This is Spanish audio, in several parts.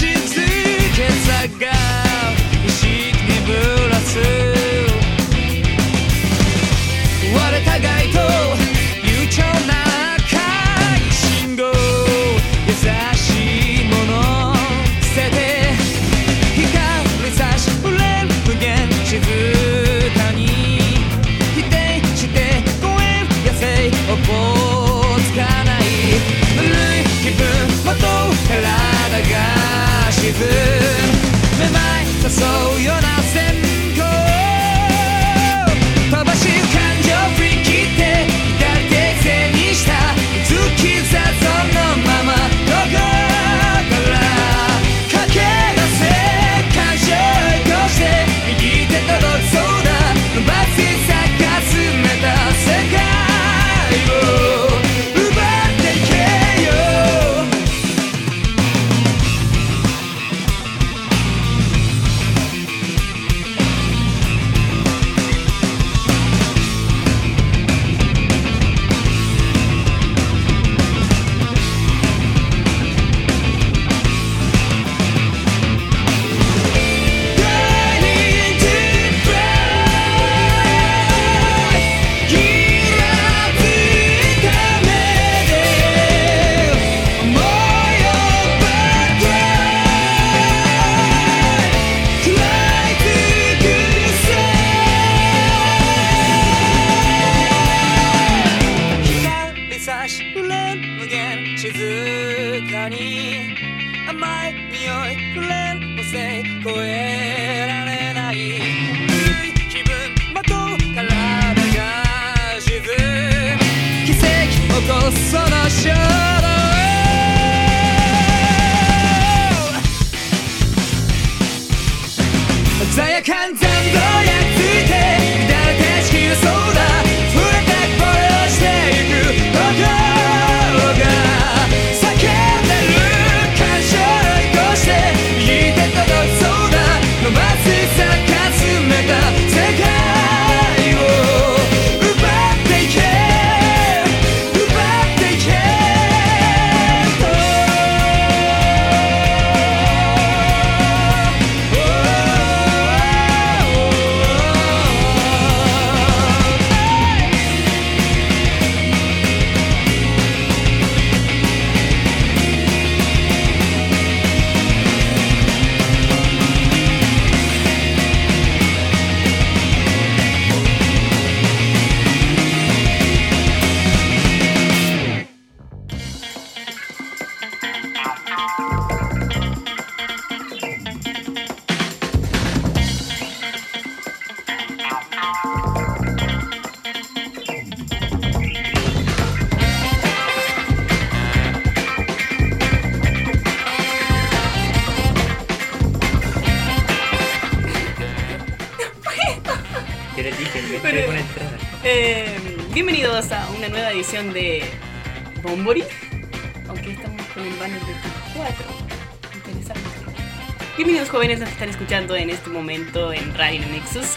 Bienvenidos a una nueva edición de Bombori, aunque estamos con el banner de 4. Interesante. Bienvenidos jóvenes los que están escuchando en este momento en Radio Nexus.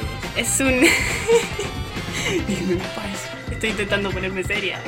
Es un... Dígame un paso. Estoy intentando ponerme seria.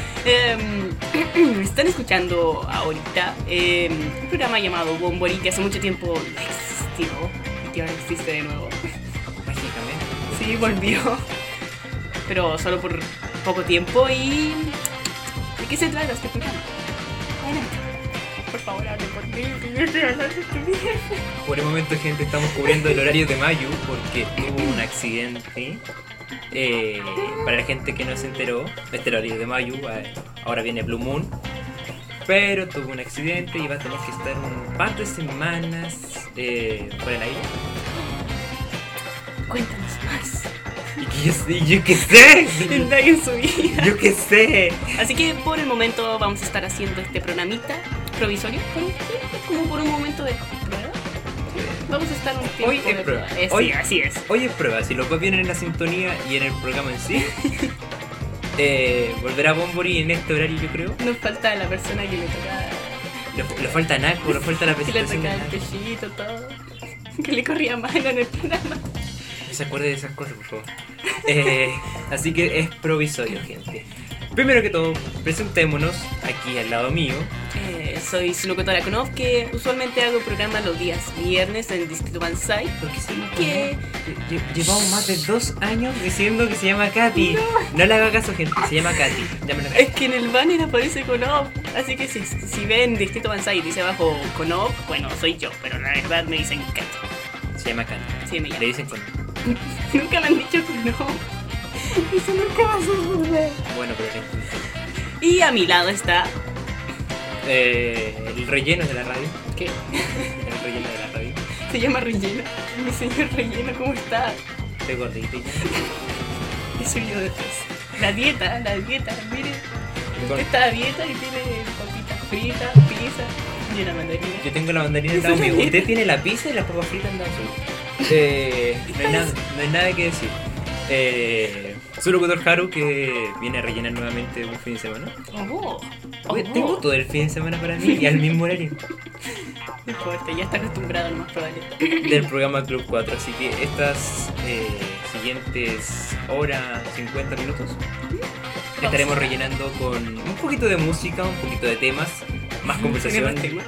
Están escuchando ahorita un programa llamado Bombori, que hace mucho tiempo no existió y que ahora existe de nuevo. Mágicamente. Sí, volvió. Pero solo por poco tiempo. ¿Y de qué se trata este programa? Adelante. Por favor, hable por mí. Por el momento, gente, estamos cubriendo el horario de Mayu porque hubo un accidente. Para la gente que no se enteró, este horario de Mayu, ahora viene Blue Moon. Pero tuvo un accidente y va a tener que estar un par de semanas por el aire. Cuéntanos más. Y yo qué sé. Nadie en su vida. Yo qué sé. Así que por el momento vamos a estar haciendo este programita provisorio, como por un momento de prueba. Vamos a estar un tiempo Hoy es de prueba. Sí, así es. Hoy es prueba. Si los dos vienen en la sintonía y en el programa en sí, volverá Bombori en este horario, yo creo. Nos falta la persona que le toca. Le falta Naco, le falta la Que le presentación. toca el pechito, todo. Que le corría mano en el programa. No se acuerde de esas cosas, por favor. Así que es provisorio, gente. Primero que todo, presentémonos aquí al lado mío. soy su locutora Konof, que usualmente hago programa los días viernes en el Distrito Banzai. Porque sí, ¿Qué? Llevamos más de 2 años diciendo que se llama Katy. No le haga caso, gente, se llama Katy. Llámenla Katy. Es que en el banner aparece Konof, así que si ven Distrito Banzai y dice abajo Konof, bueno, soy yo, pero la verdad me dicen Katy. Se llama Katy. Sí, me Le llamo. dicen con. Nunca me han dicho Konof. Eso nunca va a suceder. Bueno, pero le intenté. Y a mi lado está... El relleno de la radio. ¿Qué? El relleno de la radio. Se llama Relleno. Mi señor Relleno, ¿cómo está? Estoy gordito y ya. He subido de peso. La dieta, mire. Con- Usted está a dieta y tiene papitas fritas, pizza y una mandarina. Yo tengo la mandarina al lado mío. Usted tiene la pizza y las papas fritas al lado suyo. No hay nada que decir. Soy locutor Haru, que viene a rellenar nuevamente un fin de semana. Oh. Tengo todo el fin de semana para mí y al mismo horario No importa, ya está acostumbrado, lo más probable. del programa Club 4. Así que estas siguientes horas 50 minutos estaremos rellenando con un poquito de música, un poquito de temas, más conversación. ¿Tenemos tema?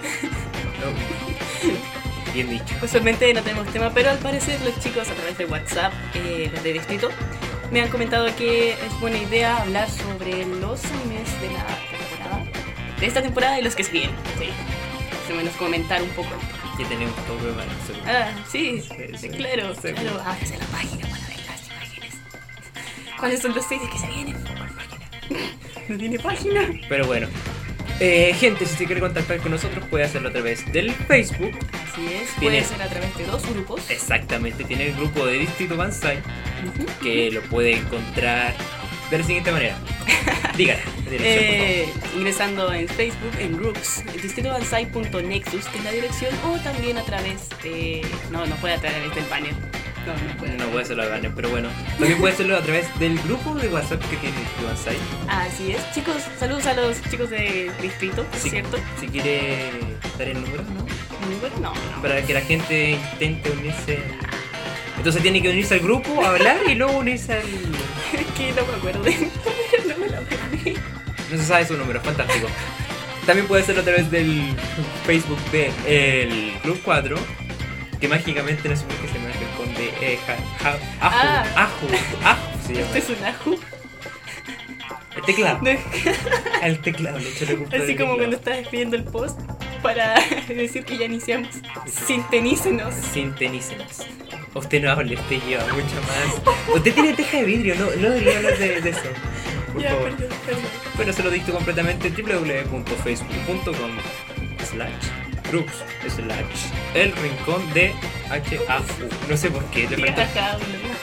No. Bien dicho. Usualmente no tenemos tema, pero al parecer los chicos a través de WhatsApp, los de Distrito, me han comentado que es buena idea hablar sobre los animes de la temporada, de esta temporada y los que se vienen. Sí. Más o menos comentar un poco. Que tenemos todo preparado. Sí, Sí, claro. sí. Claro, ábrase la página para ver las imágenes. ¿Cuáles son los 6 que se vienen? No tiene página. Pero bueno. Gente, si se quiere contactar con nosotros puede hacerlo a través del Facebook. Así es, Tiene- puede ser a través de 2 grupos. Exactamente, tiene el grupo de Distrito Banzai, Ujú. que lo puede encontrar de la siguiente manera. Dígala, la dirección, por favor. Ingresando en Facebook, en groups, distritobanzai.nexus, que es la dirección, o también a través de... No puede a través del banner. No puede. No puede hacerlo a Banner, pero bueno. También puede hacerlo a través del grupo de WhatsApp que tiene Distrito Banzai. Así es, chicos, saludos a los chicos de Distrito, Si, ¿cierto? si quiere dar el número, ¿no? ¿Número? No. Para que la gente intente unirse. Entonces tiene que unirse al grupo, hablar y luego unirse al... Es que no me acuerdo de mi número, no me lo aprendí. No se sabe su número, fantástico. También puede hacerlo a través del Facebook de el Club 4, que mágicamente no sé por qué se me hace con de Aju se llama. Este es un ajú. El teclado. No es- El teclado, le echo la culpa Así del como cuando teclado. estás despidiendo el post para decir que ya iniciamos. Sintonícenos. Sintonícenos. Usted no hable, usted lleva mucho más. Usted tiene teja de vidrio, no debería hablar de eso. Por Ya, favor. perdón. Bueno, se lo dicto completamente www.facebook.com/groups/ el rincón de HAU. No sé por qué, le Y falta ajá,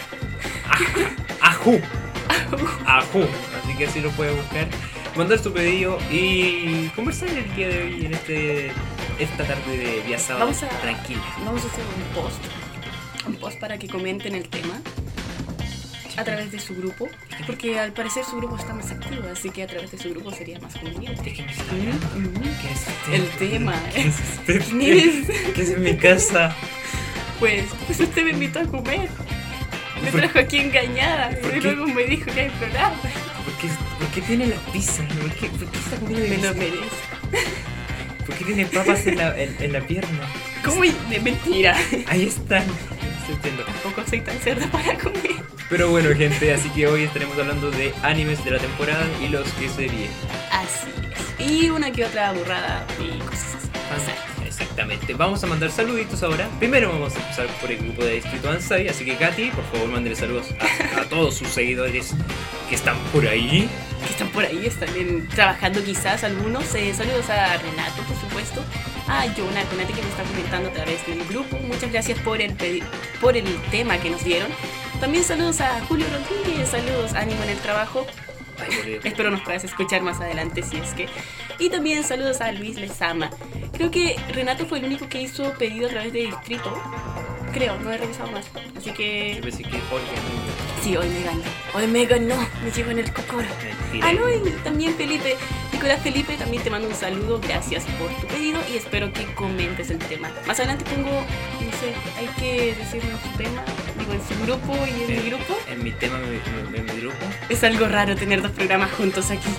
AJU. AJU. Así que así lo puede buscar, mandar su pedido y conversar el día de hoy en esta tarde de día sábado Vamos a- tranquila. Vamos a hacer un post para que comenten el tema a través de su grupo, porque al parecer su grupo está más activo, así que a través de su grupo sería más conveniente. Déjenme hablar. ¿Qué es usted? El tema, ¿Qué es usted? ¿Quién eres? ¿Qué es en mi casa? Pues usted me invitó a comer, me ¿Por- trajo aquí engañada ¿Por y qué? luego me dijo que hay programa. ¿Por qué tiene las pizzas? ¿Por qué está comiendo Me de lo pizza? merezco. ¿Por qué tiene papas en la pierna? ¿Cómo? De mentira. Ahí están. Se entiendo. Tampoco soy tan cerda para comer. Pero bueno, gente, así que hoy estaremos hablando de animes de la temporada y los que se vienen. Así es. Y una que otra burrada y cosas así. Exactamente. Vamos a mandar saluditos ahora. Primero vamos a empezar por el grupo de Distrito Ansai. Así que Katy, por favor, mándele saludos a todos sus seguidores que están por ahí. Que están por ahí, están trabajando quizás algunos. Saludos a Renato, por supuesto. A Jonah Conate, que me está comentando a través del grupo. Muchas gracias por el tema que nos dieron. También saludos a Julio Rodríguez. Saludos, ánimo en el trabajo. Ay, por Dios. Espero nos puedas escuchar más adelante si es que. Y también saludos a Luis Lezama. Creo que Renato fue el único que hizo pedido a través de Distrito. Creo, no he revisado más. Así que. Yo pensé que Jorge Sí, hoy me ganó. Hoy me ganó. Me llevo en el cocoro. Mentira. Ah, no, y también Felipe. Nicolás Felipe, también te mando un saludo. Gracias por tu pedido y espero que comentes el tema. Más adelante pongo, no sé, hay que decirlo en su tema. Digo, en su grupo y en mi grupo. En mi tema, en mi grupo. Es algo raro tener dos programas juntos aquí.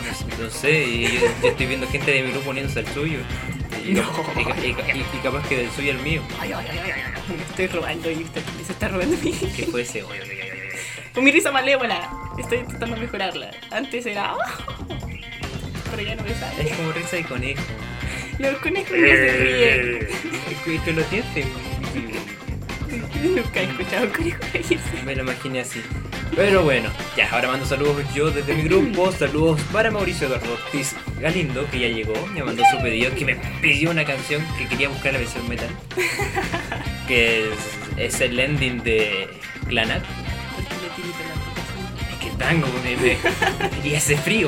No sé, yo estoy viendo gente de mi grupo poniéndose al suyo. Y capaz que del suyo al mío. Ay, me estoy robando y se está robando mi. ¿Qué fue ese? Con mi risa malévola. Estoy intentando mejorarla. Antes era. Pero ya no me sale. Es como risa de conejo. Los conejos no se ríen. ¿Tú lo sientes? Nunca he escuchado un conejo reírse. Me lo imaginé así. Pero bueno, ya, ahora mando saludos yo desde mi grupo. Saludos para Mauricio Eduardo Ortiz Galindo, que ya llegó, me mandó su pedido, que me pidió una canción que quería buscar la versión metal, que es el ending de Clanat. Es que tango, y ese frío.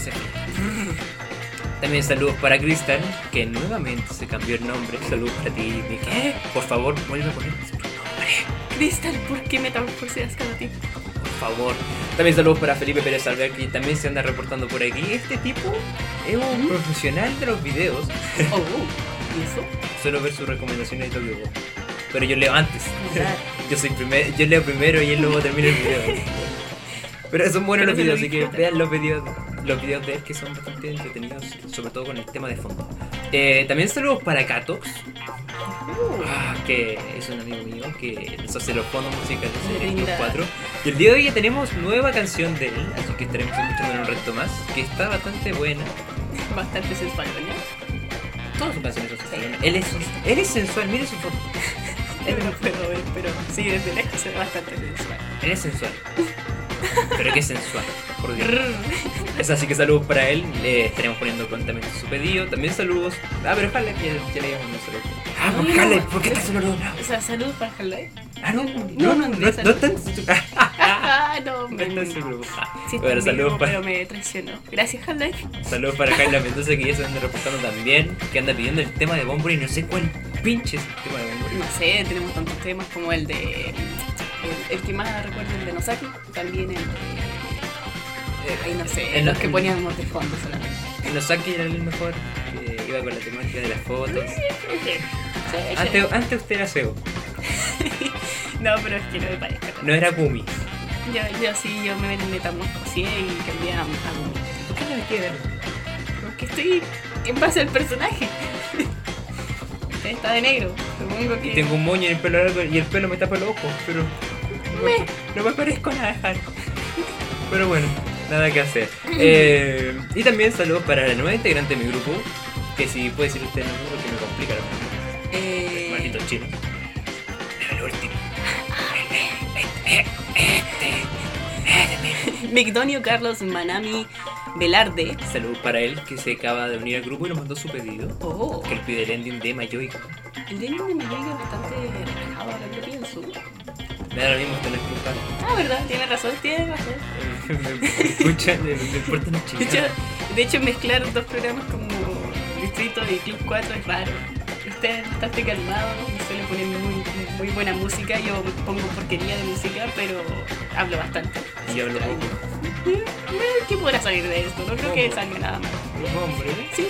También saludos para Crystal, que nuevamente se cambió el nombre. Saludos para ti, ¿qué? Por favor, vuelve a poner ese nombre. Crystal, ¿por qué metamorfoseas cada tiempo? Por favor. También saludos para Felipe Pérez Alvear, que también se anda reportando por aquí. Este tipo es un profesional de los videos. Oh, ¿y eso? Suelo ver sus recomendaciones de Tokyo Go. Pero yo leo antes. Yo leo primero y él luego termina el video. Pero son buenos los videos, así que vean los videos de él, que son bastante entretenidos, sobre todo con el tema de fondo. También saludos para Katox, que es un amigo mío que nos hace los fondos musicales de Club 4. Y el día de hoy ya tenemos nueva canción de él, así que estaremos escuchando en un resto más, que está bastante buena. Bastante sensual, ¿no? Todas sus canciones son sensuales. Él es sensual, mire su foto. Él no puedo ver, pero sí, desde lejos se ve bastante sensual. Él es sensual. Pero qué sensual, por Dios. Es así que saludos para él. Le estaremos poniendo prontamente su pedido. También saludos. Pero Harley ya le llamamos saludos. Por Harley, ¿por qué estás solo? O sea, saludos para Harley. No tan. No, sí, bueno, saludos para. Pero me traicionó. Gracias, Harley. Saludos para Jaila Mendoza, que ya se anda reportando también. Que anda pidiendo el tema de Bunbury. Y no sé cuál pinche es el tema de Bunbury. No sé, tenemos tantos temas como el de. El que más recuerdo, el de Nosaki. También el de. Ahí no sé, los que poníamos de fondo solamente. El Nosaki era el mejor, que iba con la temática de las fotos. Sí, antes usted era feo. No, pero es que no me parezca. No era Gumi. Yo me metamorfoseé y cambié a Gumi. ¿Por qué me metí a verlo? Porque estoy en base al personaje. Está de negro, supongo que. Tengo un moño en el pelo largo y el pelo me tapa los ojos, pero no me parezco nada de Harry. Pero bueno, nada que hacer. Y también saludos para la nueva integrante de mi grupo, que si puede decir usted el nombre porque me complica la nombre. Maldito chino. Pero el último. Migdonio Carlos Manami Velarde. Saludos para él, que se acaba de unir al grupo y nos mandó su pedido. Que él pide el ending de Mayoica. El ending de Mayoica es bastante relajado, ahora que pienso. Me da lo mismo tener club. Verdad, tiene razón. Me escuchan, me importa una chingada. De hecho, mezclar dos programas como Distrito y Club 4 es raro. Usted es bastante calmado, suele poner muy buena música. Yo pongo porquería de música, pero hablo bastante. Y hablo poco. ¿Qué podrá salir de esto? No creo que salga nada más. Hombre, sí.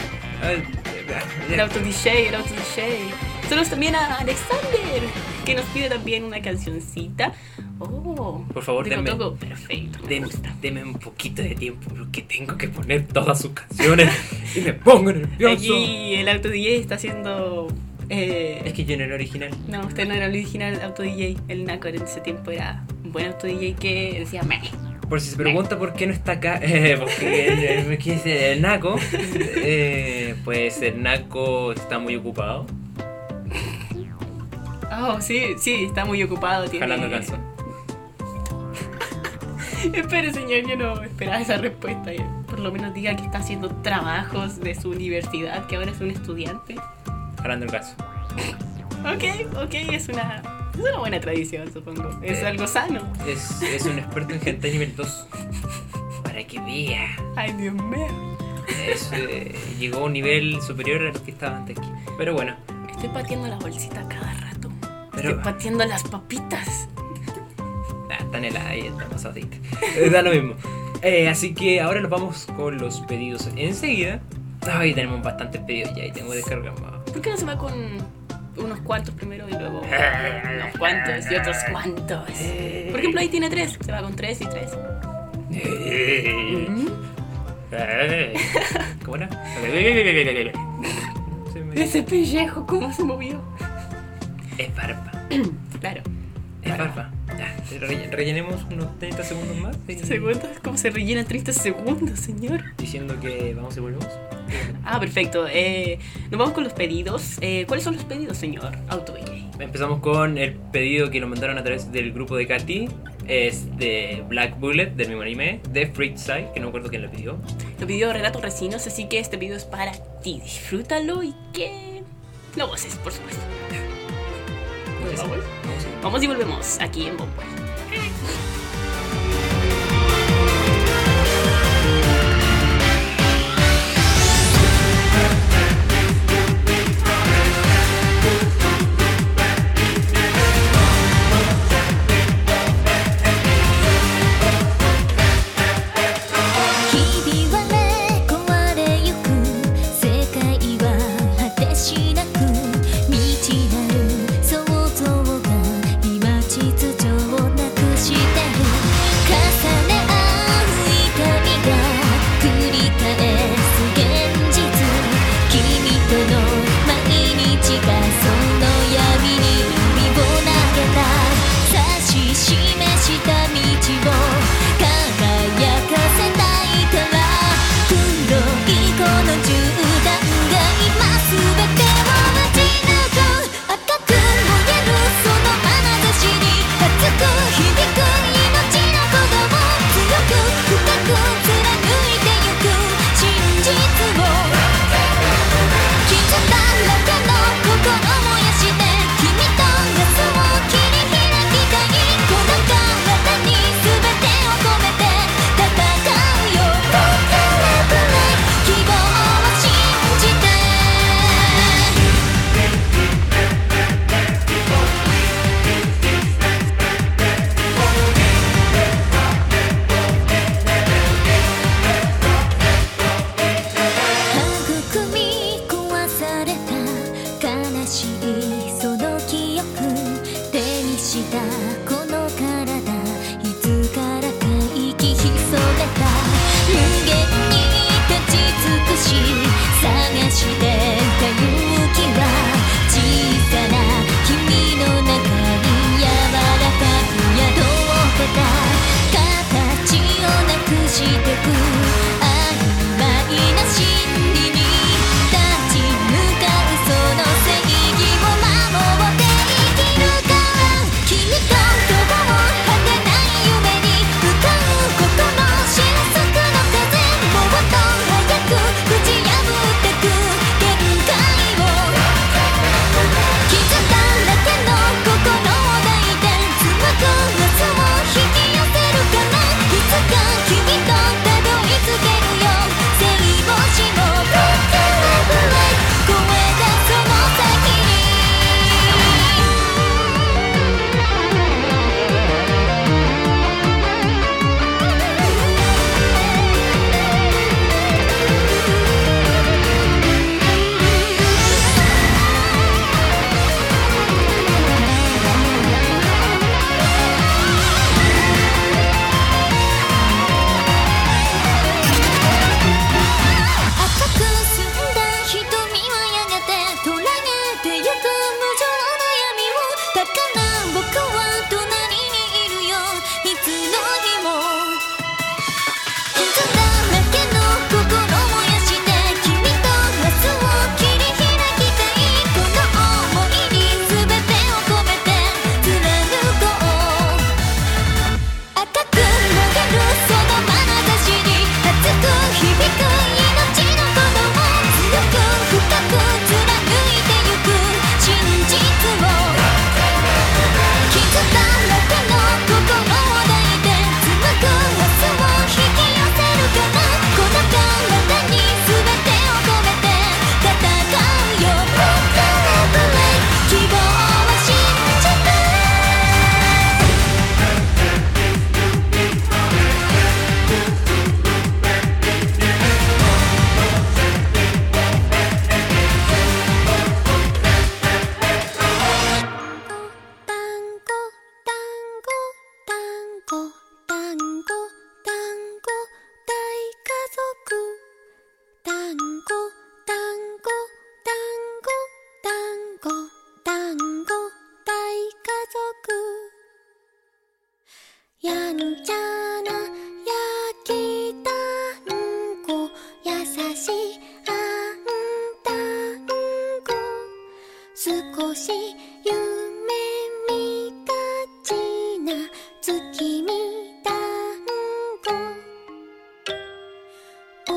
El auto DJ. Saludos también a Alexander, que nos pide también una cancioncita. Por favor, perfecto. Deme un poquito de tiempo, porque tengo que poner todas sus canciones y me pongo nervioso. Aquí el auto DJ está haciendo. Es que yo no era original. No, usted no era el original auto DJ. El Naco en ese tiempo era un buen auto DJ que decía meh. Por si se pregunta por qué no está acá, porque ¿qué dice el Naco? Pues el Naco está muy ocupado. Sí, está muy ocupado. Jalando calzón. Espere, señor, yo no esperaba esa respuesta. Por lo menos diga que está haciendo trabajos de su universidad, que ahora es un estudiante. Jalando el caso. Ok, es una buena tradición, supongo. Es algo sano. Es un experto en hentai nivel 2. Para que vea. Ay, Dios mío. Llegó a un nivel superior al que estaba antes aquí. Pero bueno. Estoy pateando la bolsita cada rato. Estoy pateando las papitas. Están heladas y están pasaditas. Da lo mismo. Así que ahora nos vamos con los pedidos enseguida. Ay, tenemos bastantes pedidos ya y tengo descargado. ¿Por qué no se va con unos cuantos primero y luego unos cuantos y otros cuantos? Por ejemplo, ahí tiene 3. Se va con 3 y 3. buena. Ese pellejo, ¿cómo se movió? Es barba. Claro. Es barba. Ya, rellenemos unos 30 segundos más. ¿Segundos? ¿Cómo se rellena 30 segundos, señor? Diciendo que vamos y volvemos. Ah, perfecto. Nos vamos con los pedidos. ¿Cuáles son los pedidos, señor AutoBK? Empezamos con el pedido que nos mandaron a través del grupo de Katy. Es de Black Bullet, del mismo anime, de Freakside, que no me acuerdo quién lo pidió. Lo pidió Renato Recinos, así que este pedido es para ti. Disfrútalo y que lo goces, por supuesto. Vamos y volvemos aquí en Bombo.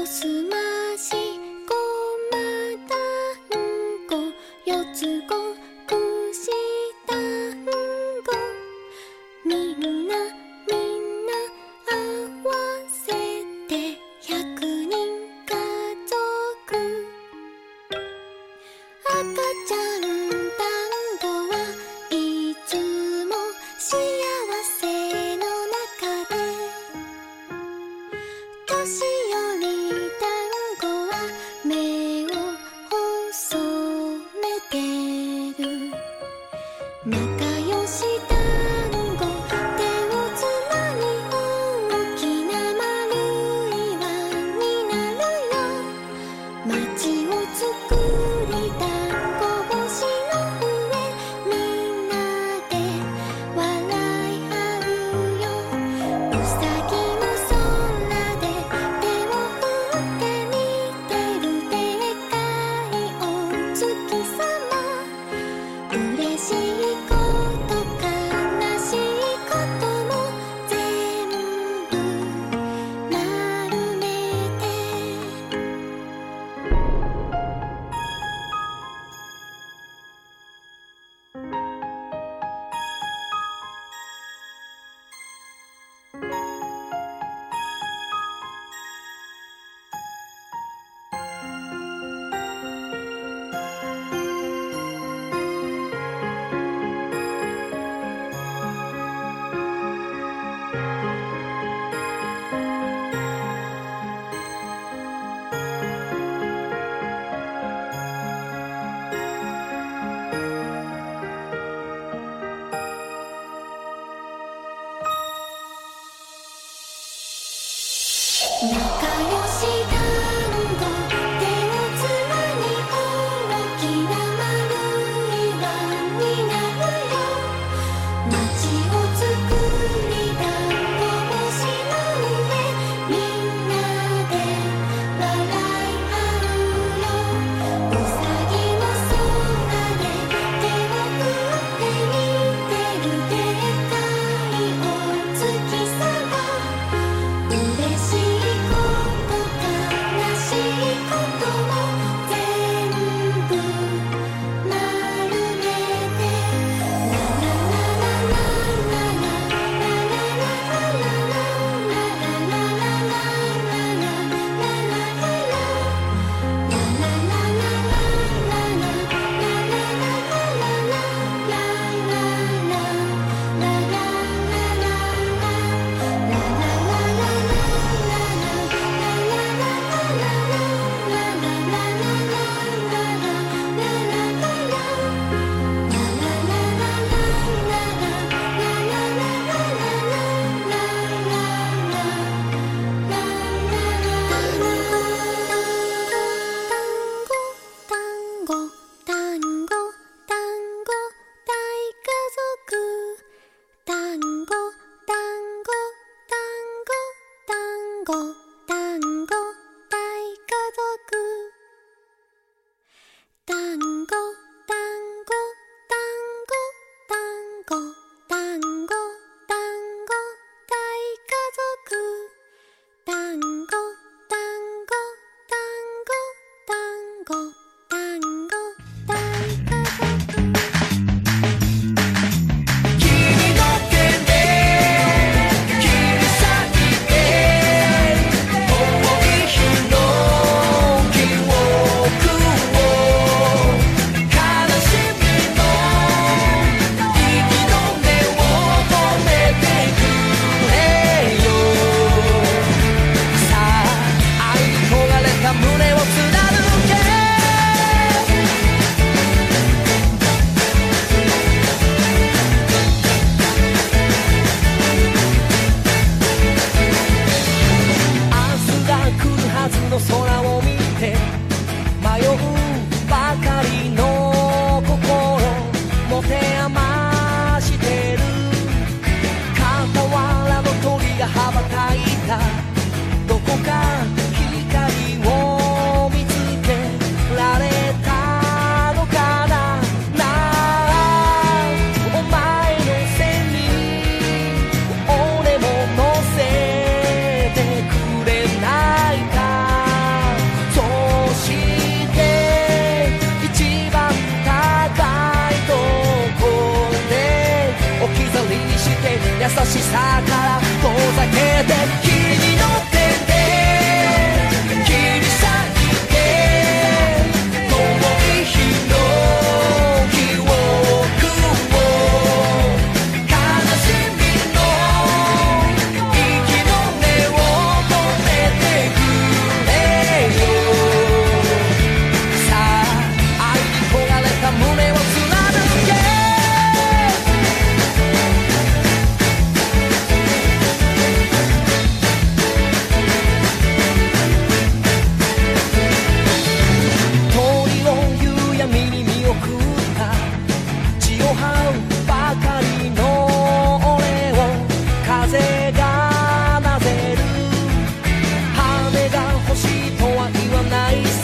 「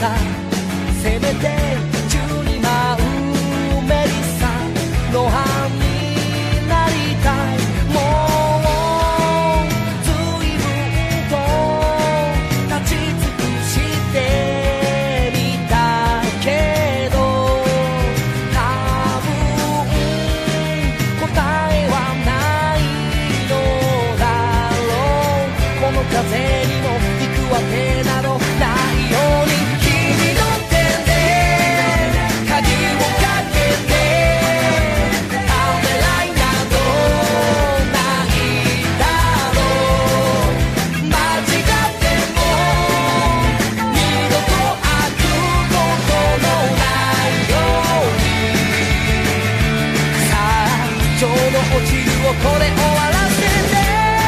させめて宙に舞うメリッサの葉になりたいもう随分と立ち尽くしてみたけど多分答えはないのだろうこの風にも行くわけなどないように君の手で鍵をかけてためらいなどないだろう間違っても二度と開くことのないようにさあちょうど落ちるをこれ終わらせて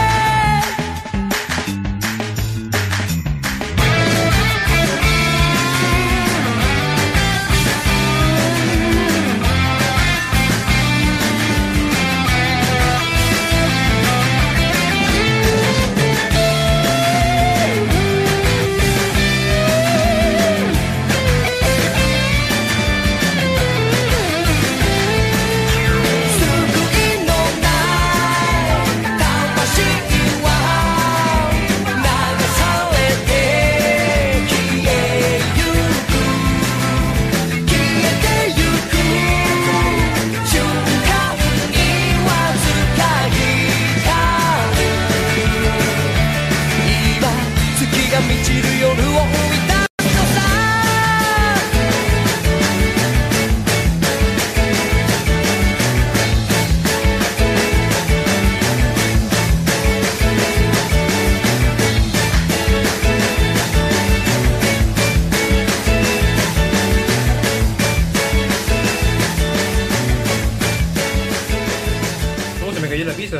¿Cómo se me cayó la pizza?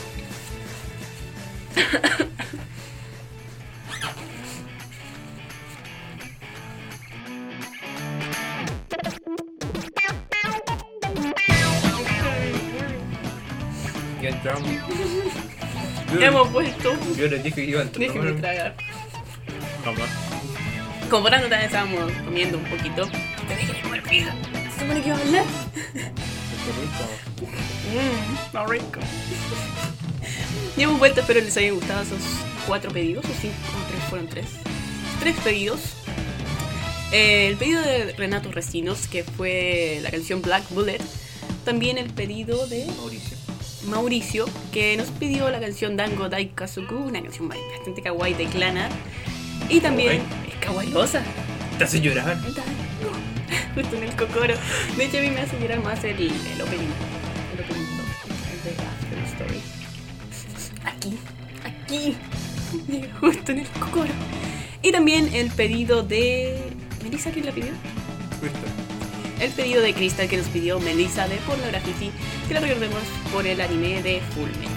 Ya entramos. Hemos vuelto. Yo les dije que iba a entrar. Déjenme tragar. Jamás. Como por también estábamos comiendo un poquito. Te dije de comer pizza. ¿Se supone que iba a hablar? Está rico. Ya hemos vuelto, espero les hayan gustado esos 4 pedidos, o 5, o 3, fueron 3. 3 pedidos. El pedido de Renato Recinos, que fue la canción Black Bullet. También el pedido de Mauricio, que nos pidió la canción Dango Dai Kazoku, una canción bastante kawaii de Clannad. Y también es kawaiiosa. Te hace llorar. Justo en el cocoro. De hecho, a mí me hace llorar más el opening. El opening 2, el de After Story. Aquí. Justo en el cocoro. Y también el pedido de... ¿Melissa quién la pidió? El pedido de Crystal que nos pidió Melissa de Pornografity, que la recordemos por el anime de Full Metal.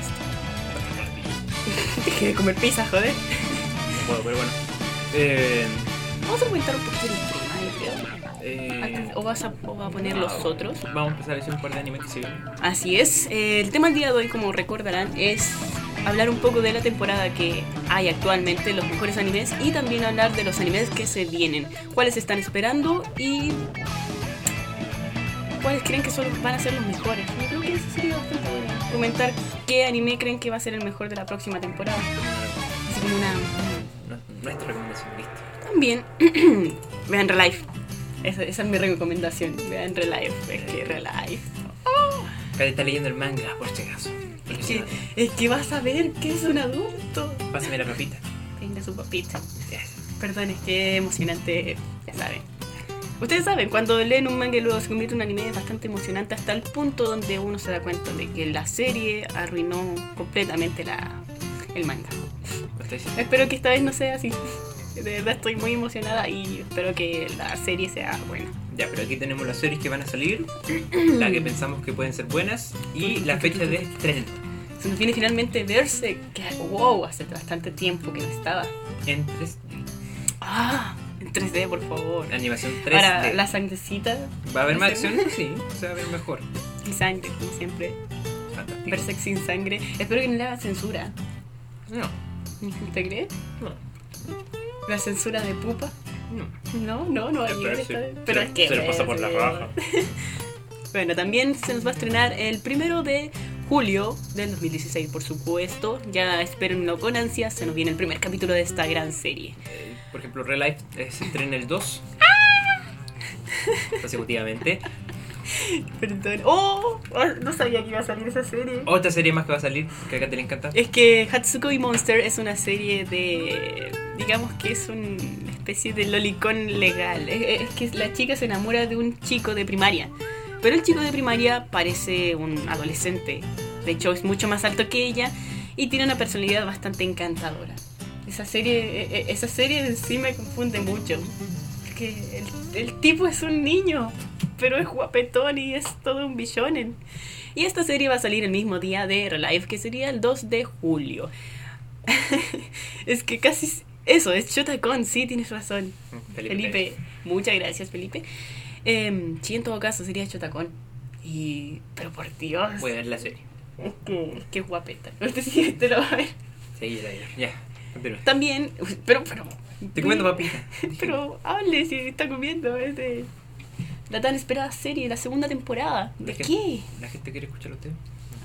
Dejé de comer pizza, joder. No puedo, pero bueno. Vamos a comentar un poquito el tema, yo creo. ¿O vas a poner los otros? Vamos a empezar a decir un par de animes que siguen. Así es. El tema del día de hoy, como recordarán, es hablar un poco de la temporada que hay actualmente, los mejores animes, y también hablar de los animes que se vienen, cuáles están esperando y cuáles creen que van a ser los mejores. Yo creo que eso sería bastante bueno. Comentar qué anime creen que va a ser el mejor de la próxima temporada. Así como nuestra recomendación, listo. También vean Relive. Esa es mi recomendación. Vean Relive. Es que Relive. Acá está leyendo el manga, por si acaso. Es que vas a ver que es un adulto. Pásame la papita. Tenga su papita. Perdón, es que emocionante, ya saben. Ustedes saben, cuando leen un manga y luego se convierte en un anime es bastante emocionante hasta el punto donde uno se da cuenta de que la serie arruinó completamente el manga. Espero que esta vez no sea así. De verdad estoy muy emocionada y espero que la serie sea buena. Ya, pero aquí tenemos las series que van a salir, las que pensamos que pueden ser buenas y la fecha de estreno. Se nos viene finalmente Berserk, que wow, hace bastante tiempo que no estaba. En 3D. En 3D, por favor. Animación 3D. Ahora, la sangrecita. ¿Va a haber más acción? Sí, se va a ver mejor. Y sangre, como siempre. Fantástico. Berserk sin sangre. Espero que no le haga censura. No. ¿Te crees? No. La censura de pupa. No hay Pero libre. sí, Pero se- es que se lo pasa por la raja. Bueno, también se nos va a estrenar el 1 de julio del 2016, por supuesto. Ya espérenlo con ansias, se nos viene el primer capítulo de esta gran serie. Por ejemplo, Real Life se estrena el 2 consecutivamente. Perdón. No sabía que iba a salir esa serie. Otra serie más que va a salir, que acá te le encanta. Es que Hatsukoi Monster es una serie de... digamos que es una especie de lolicón legal. Es que la chica se enamora de un chico de primaria. Pero el chico de primaria parece un adolescente. De hecho, es mucho más alto que ella y tiene una personalidad bastante encantadora. Esa serie en sí me confunde mucho. Es que el tipo es un niño, pero es guapetón y es todo un billonen. Y esta serie va a salir el mismo día de Relive, que sería el 2 de julio. Es que casi... eso, es Shotacon, sí, tienes razón. Felipe, muchas gracias, Felipe. Sí, en todo caso sería Shotacon. Pero por Dios, Voy a ver la serie. es que guapeta. Este sí te lo va a ver. Sí, ya. Continúa. También, pero Estoy comiendo papita. pero hable si está comiendo. La tan esperada serie, la segunda temporada. ¿De qué? ¿La gente quiere escucharlo a usted?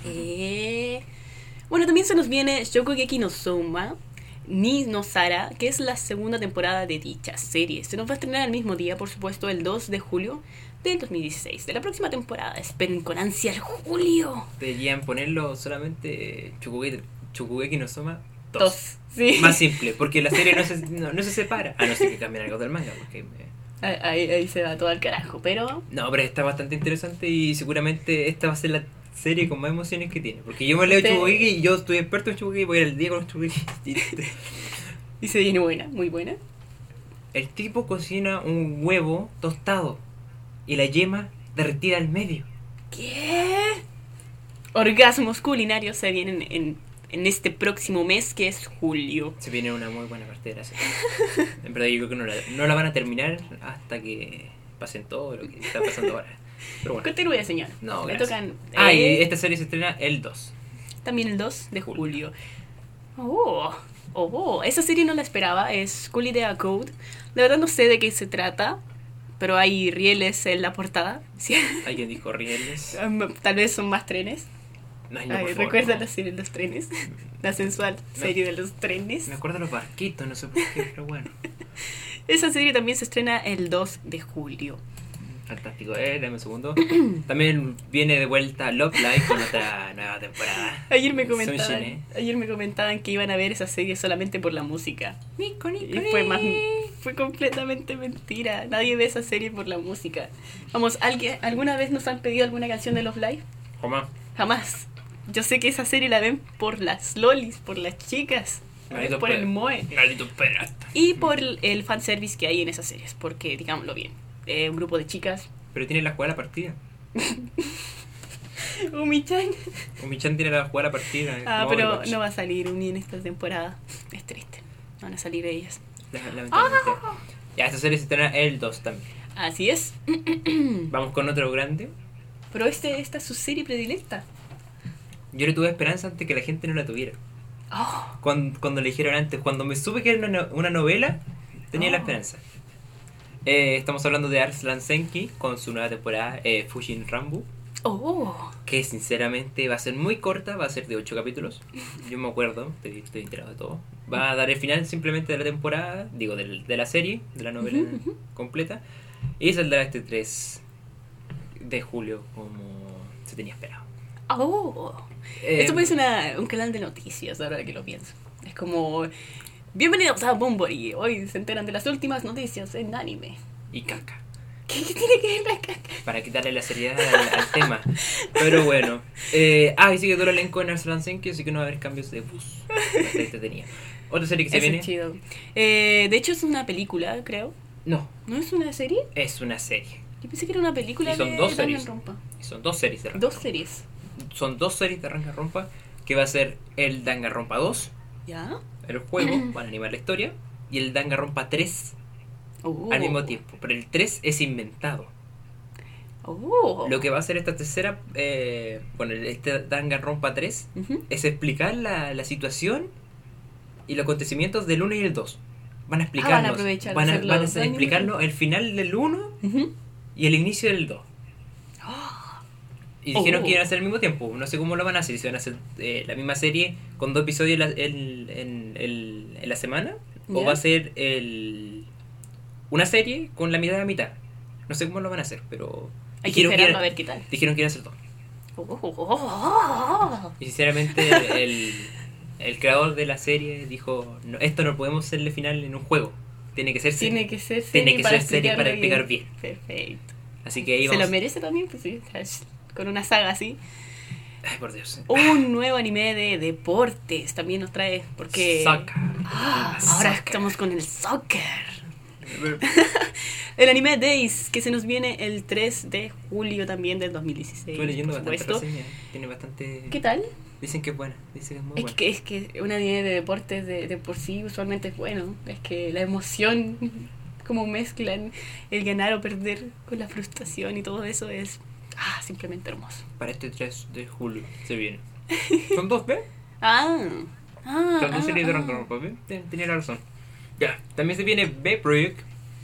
Bueno, también se nos viene Shokugeki no Soma ni no Sara, que es la segunda temporada de dicha serie. Se nos va a estrenar el mismo día, por supuesto, el 2 de julio del 2016, de la próxima temporada. Esperen con ansia el julio. Deberían ponerlo solamente Shokugeki no Soma 2. 2, sí. Más simple, porque la serie no se separa. A no ser que cambien algo del manga, porque... Ahí se va todo al carajo, pero... No, pero está bastante interesante y seguramente esta va a ser la serie con más emociones que tiene. Porque yo me leo Shokugeki y yo estoy experto en Shokugeki, voy al día con los Shokugeki. Y se viene buena, muy buena. El tipo cocina un huevo tostado y la yema derretida al medio. ¿Qué? Orgasmos culinarios se vienen en este próximo mes, que es julio. Se viene una muy buena parte de la serie. En verdad yo creo que no la van a terminar hasta que pasen todo lo que está pasando ahora. Pero bueno. Continúe, señor. No, Le gracias. tocan... Y esta serie se estrena el 2. También el 2 de julio. Esa serie no la esperaba. Es School Idea Code. La verdad no sé de qué se trata, pero hay rieles en la portada. Sí. Alguien dijo rieles. Tal vez son más trenes. No, por favor, ¿Recuerda no. la serie de los trenes? La sensual serie de los trenes. Me acuerdo de los barquitos, no sé por qué, pero bueno. Esa serie también se estrena el 2 de julio. Fantástico, dame un segundo. También viene de vuelta Love Live con otra nueva temporada. Ayer me Sunshine, comentaban que iban a ver esa serie solamente por la música. Y fue completamente mentira. Nadie ve esa serie por la música. Vamos, ¿alguna vez nos han pedido alguna canción de Love Live? Jamás. Yo sé que esa serie la ven por las lolis, por las chicas, Maldito por el moe Maldito pirata. y por el fanservice que hay en esas series. Porque, digámoslo bien, un grupo de chicas. Pero tiene la jugada la partida. Umi-chan. Umi-chan tiene la jugada la partida. Pero Overwatch. no va a salir Umi en esta temporada. Es triste. No van a salir ellas. Lamentablemente. Ya, esta serie se estrena el 2 también. Así es. Vamos con otro grande. Pero esta es su serie predilecta. Yo le tuve esperanza antes que la gente no la tuviera. Oh, Cuando le dijeron antes, cuando me supe que era una novela, tenía la esperanza. Estamos hablando de Arslan Senki con su nueva temporada, Fujin Rambu, que sinceramente va a ser muy corta, va a ser de 8 capítulos. Yo me acuerdo, estoy enterado de todo. Va a dar el final simplemente de la temporada, digo, de la serie, de la novela completa. Y saldrá este 3 de julio como se tenía esperado. Esto parece un canal de noticias, ahora que lo pienso. Es como... Bienvenidos a Bombori. Hoy se enteran de las últimas noticias en anime. Y caca. ¿Qué tiene que ver la caca? Para quitarle la seriedad al tema. Pero bueno. Y sigue todo el elenco en Arslan Senki, así que no va a haber cambios de bus. Bastante entretenida. Otra serie que se Eso viene. es chido. De hecho es una película, creo. No, ¿No es una serie? es una serie. Yo pensé que era una película Y son de dos series. Danganronpa. Y son 2 series de Dos series. Son 2 series de Danganronpa, que va a ser el Danganronpa 2, ¿Ya? el juego, van a animar la historia, y el Danganronpa 3 al mismo tiempo. Pero el 3 es inventado. Lo que va a hacer esta tercera, este Danganronpa 3 Ujú. es explicar la situación y los acontecimientos del 1 y el 2. van a explicarnos. van a aprovechar de Van a hacerlo dos explicarnos el final del 1 Ujú. y el inicio del 2. Y dijeron Oh. que iban a hacer al mismo tiempo. No sé cómo lo van a hacer. Si van a hacer la misma serie con 2 episodios en la semana. O ¿Ya? va a ser una serie con la mitad de la mitad. No sé cómo lo van a hacer, pero... Hay que esperarlo a ver qué tal. Dijeron que iban a hacer 2. Oh. Y sinceramente el creador de la serie dijo, no, esto no podemos hacerle final en un juego. Tiene que ser serie. Tiene que ser Tiene serie que para ser serie para explicarlo explicar bien. Perfecto. Así que ahí Se vamos... lo merece también, pues sí. Con una saga así. Ay, por Dios. Un nuevo anime de deportes también nos trae. Porque Soccer. ahora estamos con el soccer. El anime Days, que se nos viene el 3 de julio también del 2016. Estuve leyendo por bastante supuesto. reseñas. Tiene bastante... ¿Qué tal? Dicen que es buena. Dicen que es muy buena. Es que un anime de deportes de por sí usualmente es bueno. Es que la emoción, como mezclan el ganar o perder con la frustración y todo eso es simplemente hermoso. Para este 3 de julio se viene. ¿Son 2 B? Son 2 series de Ragnarok, ¿B? Tenía la razón. Ya, también se viene B-Project.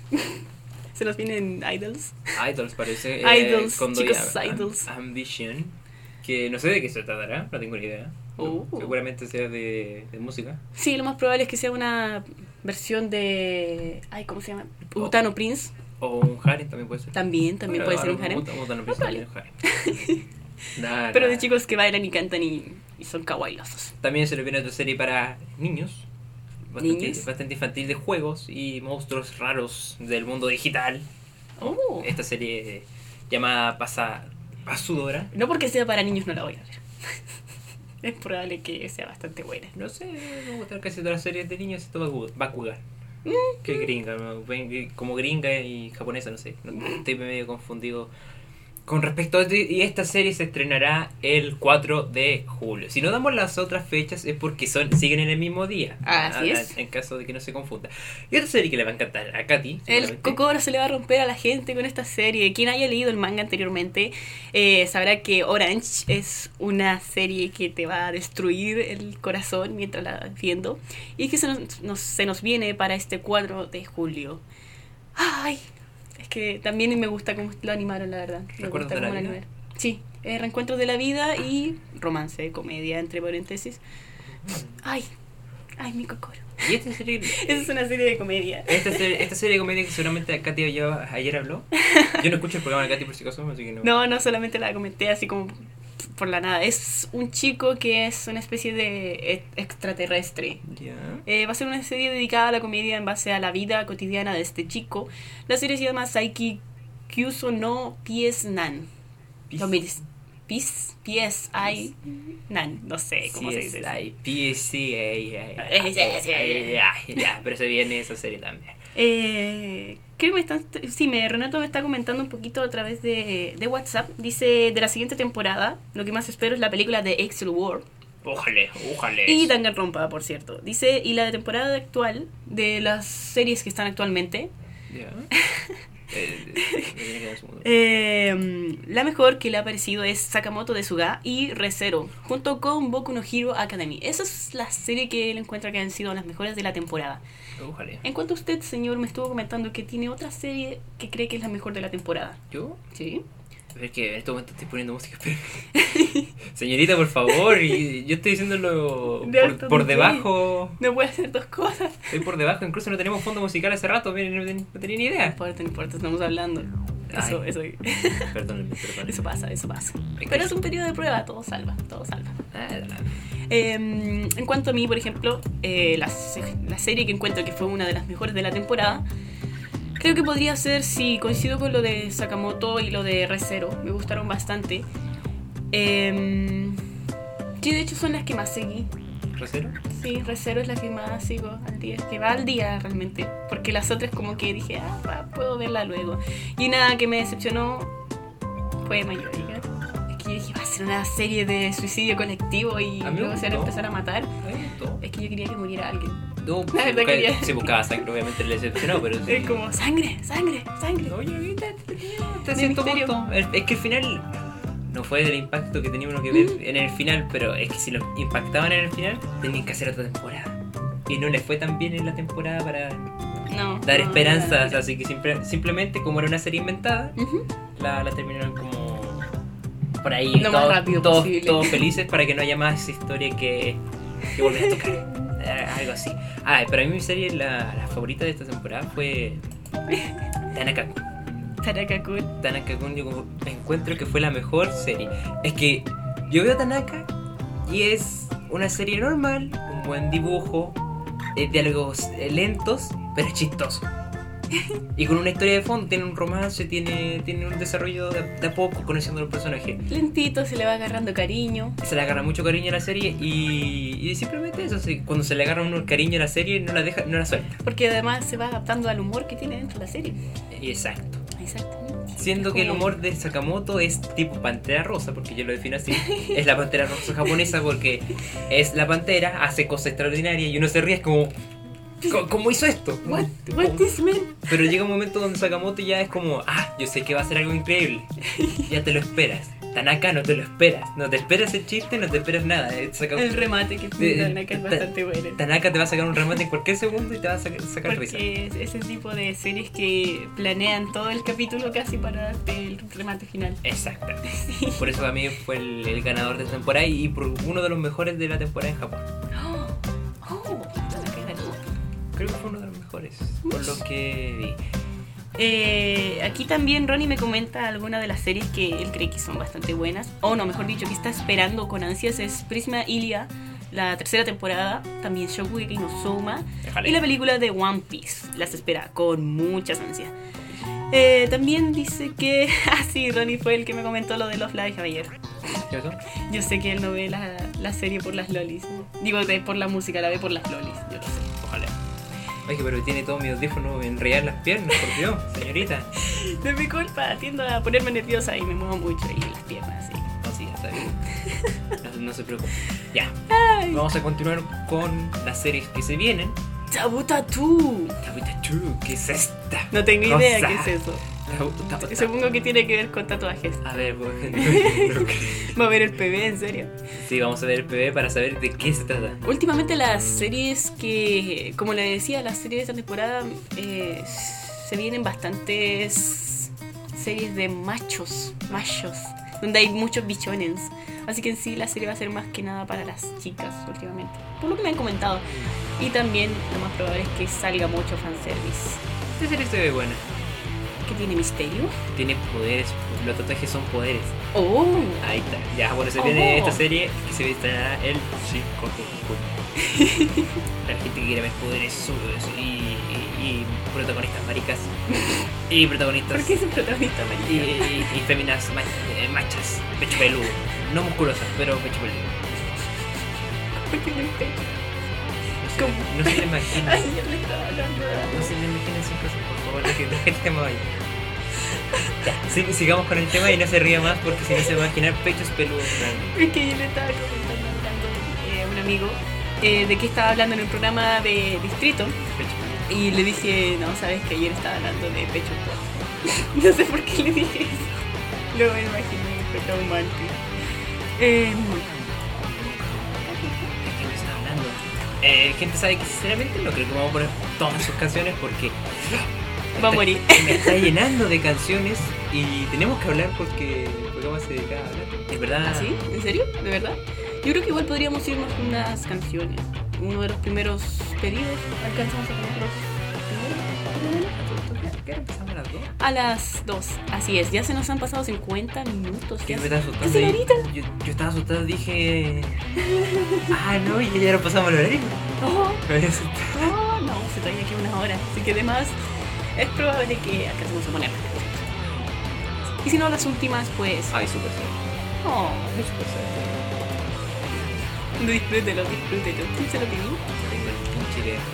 Se nos vienen Idols. Idols parece. Idols, con chicos, Doya Idols. Ambition. Que no sé de qué se tratará, no tengo ni idea. Seguramente sea de música. Sí, lo más probable es que sea una versión de... ¿cómo se llama? Utano Prince. O un harem también puede ser. También Bueno, puede ser un ahora harem. Utano Prince vale. también es harem. Nada, Pero de nada. chicos que bailan y cantan y son kawailosos. También se le viene otra serie para niños. ¿Niños? Bastante infantil de juegos y monstruos raros del mundo digital. Oh. Esta serie llamada Pasudora. No porque sea para niños no la voy a ver. Es probable que sea bastante buena. No sé, me gustan casi todas las series de niños. Esto va a jugar. Que gringa, ¿no? Como gringa y japonesa, no sé. Estoy medio confundido con respecto a y esta serie se estrenará el 4 de julio. Si no damos las otras fechas es porque siguen en el mismo día. Así es. En caso de que no se confunda. Y otra serie que le va a encantar a Katy. El seguramente. cocoro se le va a romper a la gente con esta serie. Quien haya leído el manga anteriormente sabrá que Orange es una serie que te va a destruir el corazón mientras la vas viendo. Y que se nos viene para este 4 de julio. ¡Ay! Es que también me gusta cómo lo animaron, la verdad. Me ¿Recuerdos gusta de la cómo lo vida? animaron. Sí, reencuentros de la vida y romance, comedia, entre paréntesis. ¡Ay! ¡Ay, mi cocoro! Y esta serie... Esa es una serie de comedia. Esta serie de comedia que seguramente Katy ayer habló. Yo no escucho el programa de Katy por si acaso, así que no. No solamente la comenté así como por la nada. Es un chico que es una especie de extraterrestre. Ya. Va a ser una serie dedicada a la comedia en base a la vida cotidiana de este chico. La serie se llama Saiki Kyuso no Pies-nan. No, mires, P.S.I. Nan, no sé cómo se dice. Ya, pero se viene esa serie también. Creo que Renato me está comentando un poquito a través de WhatsApp. Dice, de la siguiente temporada, lo que más espero es la película de Excel World. Ojalá. Y Danganronpa, por cierto. Dice, y la temporada actual de las series que están actualmente, Ya. la mejor que le ha parecido es Sakamoto de Suga y Re:Zero, junto con Boku no Hero Academy. Esa es la serie que él encuentra que han sido las mejores de la temporada. Ojalá. En cuanto a usted, señor, me estuvo comentando que tiene otra serie que cree que es la mejor de la temporada. ¿Yo? ¿Sí? Es que en este momento estoy poniendo música. Señorita, por favor, y yo estoy diciéndolo por debajo. No puede hacer dos cosas. Estoy por debajo, incluso no tenemos fondo musical hace rato, miren, no tenía ni No idea. importa, estamos hablando. Eso Perdónenme. eso pasa. Es que- Pero es un periodo de prueba, todo salva. En cuanto a mí, por ejemplo, la serie que encuentro que fue una de las mejores de la temporada, creo que podría ser, si coincido con lo de Sakamoto y lo de Re:Zero, me gustaron bastante. Sí, de hecho son las que más seguí. ¿Re:Zero? Sí, Re:Zero es la que más sigo al día, que va al día realmente, porque las otras como que dije, puedo verla luego. Y nada que me decepcionó fue Mayoría. Es que yo dije, va a ser una serie de suicidio colectivo y A mí me luego se van a gustó. empezar a matar. A mí me gustó. Es que yo quería que muriera alguien. No, La verdad quería. se buscaba sangre, obviamente le decepcionó, pero sí. Es como, sangre. Oye, ahorita te De siento misterio. punto. Es que el final no fue del impacto que tenía uno que ver en el final, pero es que si lo impactaban en el final, tenían que hacer otra temporada. y no le fue tan bien en la temporada para No. dar no, esperanzas, no. así que simplemente como era una serie inventada, Ujú. la terminaron como por ahí, Lo más rápido posible. todos felices para que no haya más historia que volver a tocar. Algo así. Pero a mí mi serie, la favorita de esta temporada fue Tanaka-kun. Tanaka-kun. Tanaka-kun, yo encuentro que fue la mejor serie. Es que yo veo Tanaka y es una serie normal, un buen dibujo, diálogos lentos, pero es chistoso. Y con una historia de fondo, tiene un romance, tiene un desarrollo de a poco, conociendo a los personajes. Lentito, se le va agarrando cariño. Se le agarra mucho cariño a la serie y simplemente eso, cuando se le agarra uno el cariño a la serie, no la suelta. Porque además se va adaptando al humor que tiene dentro de la serie. Exacto. Exactamente. Siendo Es que el como- humor de Sakamoto es tipo pantera rosa, porque yo lo defino así. Es la pantera rosa japonesa porque es la pantera, hace cosas extraordinarias y uno se ríe, es como... ¿Cómo hizo esto? What this man? Pero llega un momento donde Sakamoto ya es como, yo sé que va a ser algo increíble. Ya te lo esperas. Tanaka no te lo esperas. No te esperas el chiste, no te esperas nada. El remate que tiene Tanaka es bastante bueno. Tanaka te va a sacar un remate en cualquier segundo y te va a sacar risa. Porque es ese tipo de series que planean todo el capítulo casi para darte el remate final. Exacto. Por eso a mí fue el ganador de esta temporada y por uno de los mejores de la temporada en Japón. Tanaka ganó. Creo que fue uno de los mejores, por lo que vi. Aquí también Ronnie me comenta algunas de las series que él cree que son bastante buenas, o no, mejor dicho, que está esperando con ansias. Es Prisma Ilia, la tercera temporada, también Shokugeki no Souma Déjale. y la película de One Piece. Las espera con muchas ansias. También dice que... sí, Ronnie fue el que me comentó lo de Love Live ayer. ¿Qué pasó? Yo sé que él no ve la serie por las lolis. Digo, por la música, la ve por las lolis, yo lo sé. Ojalá. Oye, pero tiene todo mi audífono enredar las piernas, por Dios, señorita. No es mi culpa, tiendo a ponerme nerviosa y me muevo mucho ahí en las piernas, sí. No, sí, ya está bien. No se preocupe. Ya. Vamos a continuar con las series que se vienen. Tabutatu. Tabutatu, ¿qué es esta? No tengo idea cosa? qué es eso. Tabutatu. Supongo que tiene que ver con tatuajes. A ver, pues, no creo. Va a ver el PB, en serio. Sí, vamos a ver el PB para saber de qué se trata. Últimamente las series que, como le decía, las series de esta temporada, se vienen bastantes series de machos, donde hay muchos bichones. Así que en sí la serie va a ser más que nada para las chicas últimamente, por lo que me han comentado. Y también lo más probable es que salga mucho fanservice. Esta serie se ve buena. ¿Qué tiene misterio? Tiene poderes, los tatuajes son poderes. Oh, Ahí está. Ya, bueno, se Oh. viene esta serie que se estrenará el 5 de julio. La gente que quiere ver poderes solo eso. Y protagonistas maricas. Y protagonistas. ¿por qué es un protagonista Y, amarillo? y féminas machas, pecho peludo. No musculosas, pero pecho peludo. ¿Por qué no hay pecho? No se le imagina. Ay, yo le estaba hablando. No se le imagina sus cosas, por favor, deje el tema ahí. Ya, sigamos con el tema y no se ría más porque si no se va a imaginar pechos peludos. Es que yo le estaba comentando hablando a un amigo de que estaba hablando en un programa de Distrito. Pecho peludo. Y le dije, no, sabes que ayer estaba hablando de pecho corto. No sé por qué le dije eso. Luego me imaginé, fue traumante. ¿De qué me está hablando? Gente sabe que sinceramente no creo que vamos a poner todas sus canciones porque Va a morir. me está llenando de canciones y tenemos que hablar porque vamos a dedicar a hablar. ¿Es verdad? ¿Ah, sí? ¿En serio? ¿De verdad? Yo creo que igual podríamos irnos con unas canciones. Uno de los primeros pedidos. ¿Alcanzamos a poner los primeros? ¿Qué hora empezamos a las 2? A las 2. Así es, ya se nos han pasado 50 minutos. ¿Qué Ya me está asustando? ¿Es ahorita? Yo estaba asustado, dije... no, y ya lo pasamos al horario. Oh, Me había asustado. no, se trae aquí una hora. Así que además es probable que alcancemos a ponerla. Y si no, las últimas, pues... Ay, súper serio. Oh, Muy súper serio. disfrútelo. ¿Quién se lo pidió? Tengo el pinche de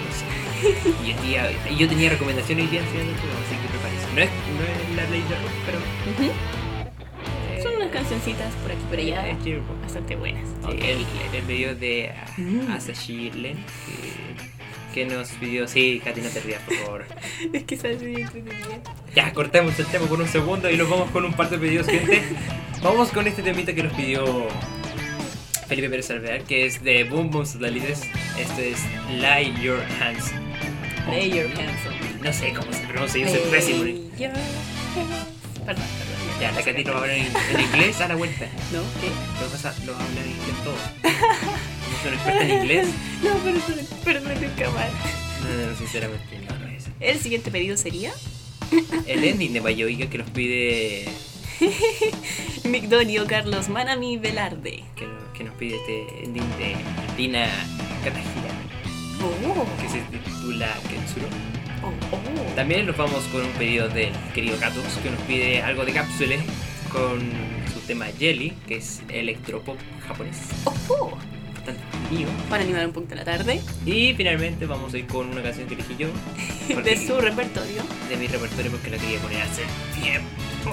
y yo tenía recomendaciones hoy día en el programa, así que prepárese. No es la ley de rock, pero... Son unas cancioncitas por aquí y por allá. Es chill, po. Bastante buenas. Ok, el video de Asashi Len que nos pidió... Sí, Katy, no te rías, por favor. Es que sabes bien entretenida. Ya, cortemos el tema por un segundo y nos vamos con un par de pedidos, gente. Vamos con este temita que nos pidió Felipe Pérez Alvear, que es de Boom Boom Satélites. Esto es Lay Your Hands. Lay your hands on me. No sé cómo se pronuncia, yo soy pésimo. Lay your hands. Perdón. Ya, la Katy lo va a hablar en inglés a la vuelta. ¿No? ¿Qué? Lo pasa, lo va a hablar en inglés todo. Como soy experta en inglés. No, pero nunca más. No, sinceramente no es. El siguiente pedido sería El ending de Bayoiga que nos pide. Migdonio Carlos Manami Velarde. Que nos pide este ending de Dina Katahira, Oh, que se titula Ketsuro. oh. También nos vamos con un pedido del querido Katos, que nos pide algo de cápsulas con su tema Jelly, que es electropop japonés. Oh. Bastante mío. Para animar un poquito la tarde. Y finalmente vamos a ir con una canción que elegí yo. De su repertorio. De mi repertorio porque la quería poner hace tiempo.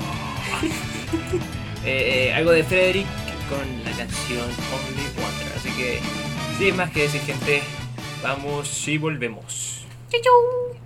Algo de Frederick con la canción Only Wonder. Así que, sin más que decir, gente, vamos y volvemos. Chau, chau.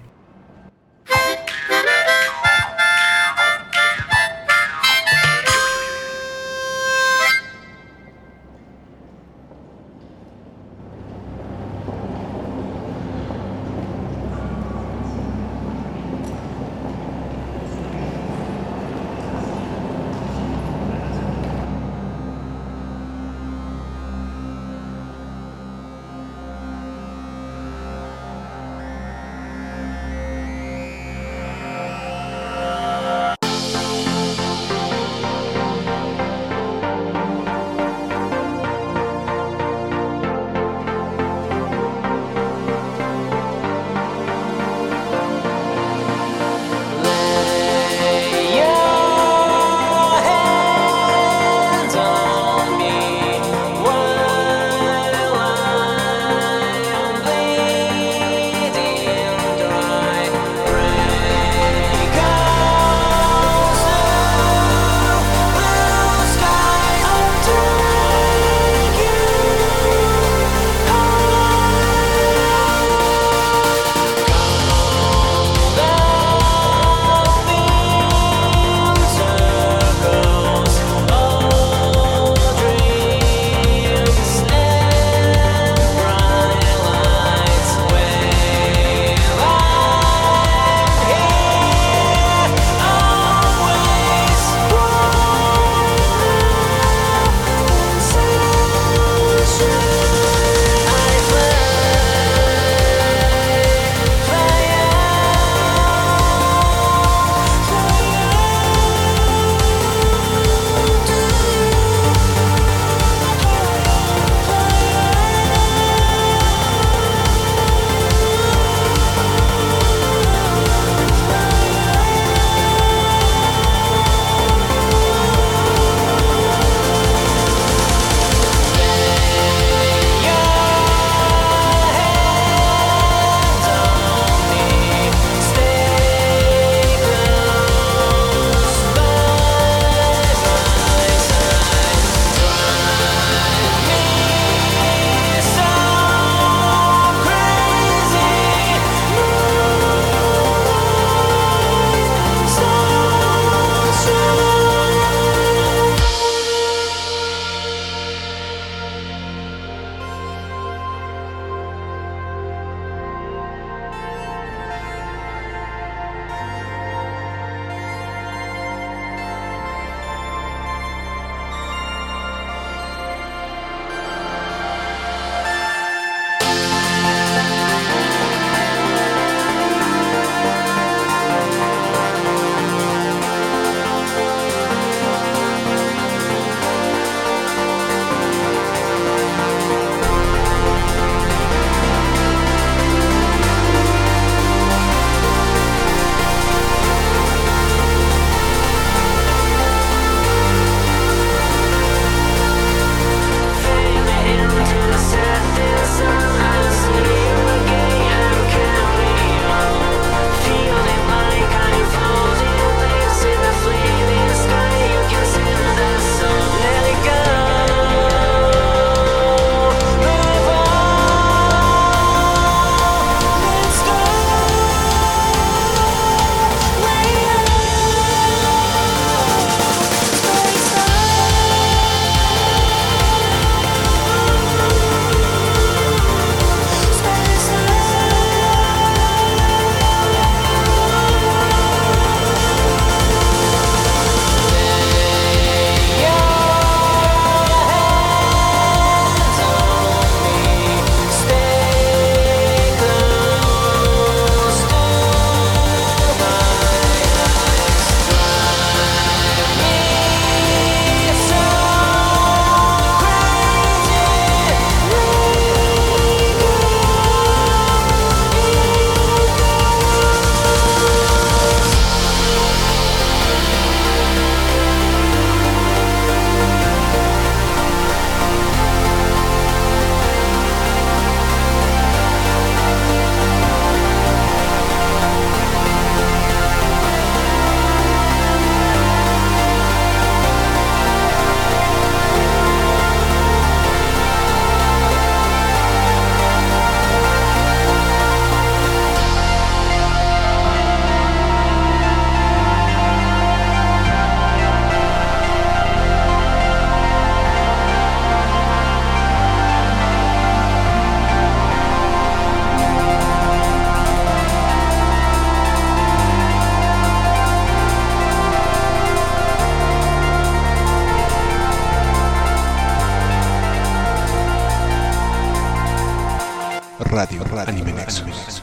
Nexus.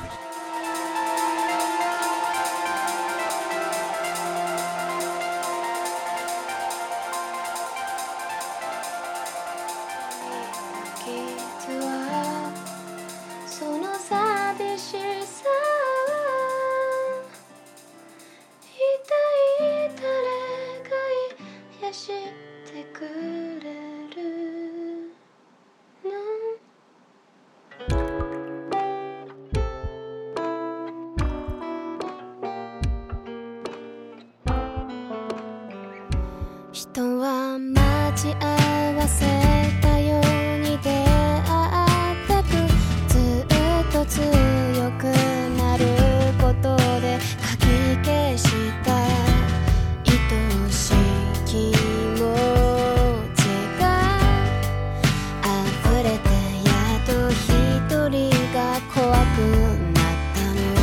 人は待ち合わせたように出会ってく、ずっと強くなることでかき消した愛しい気持ちが溢れて、やっと一人が怖くなったの。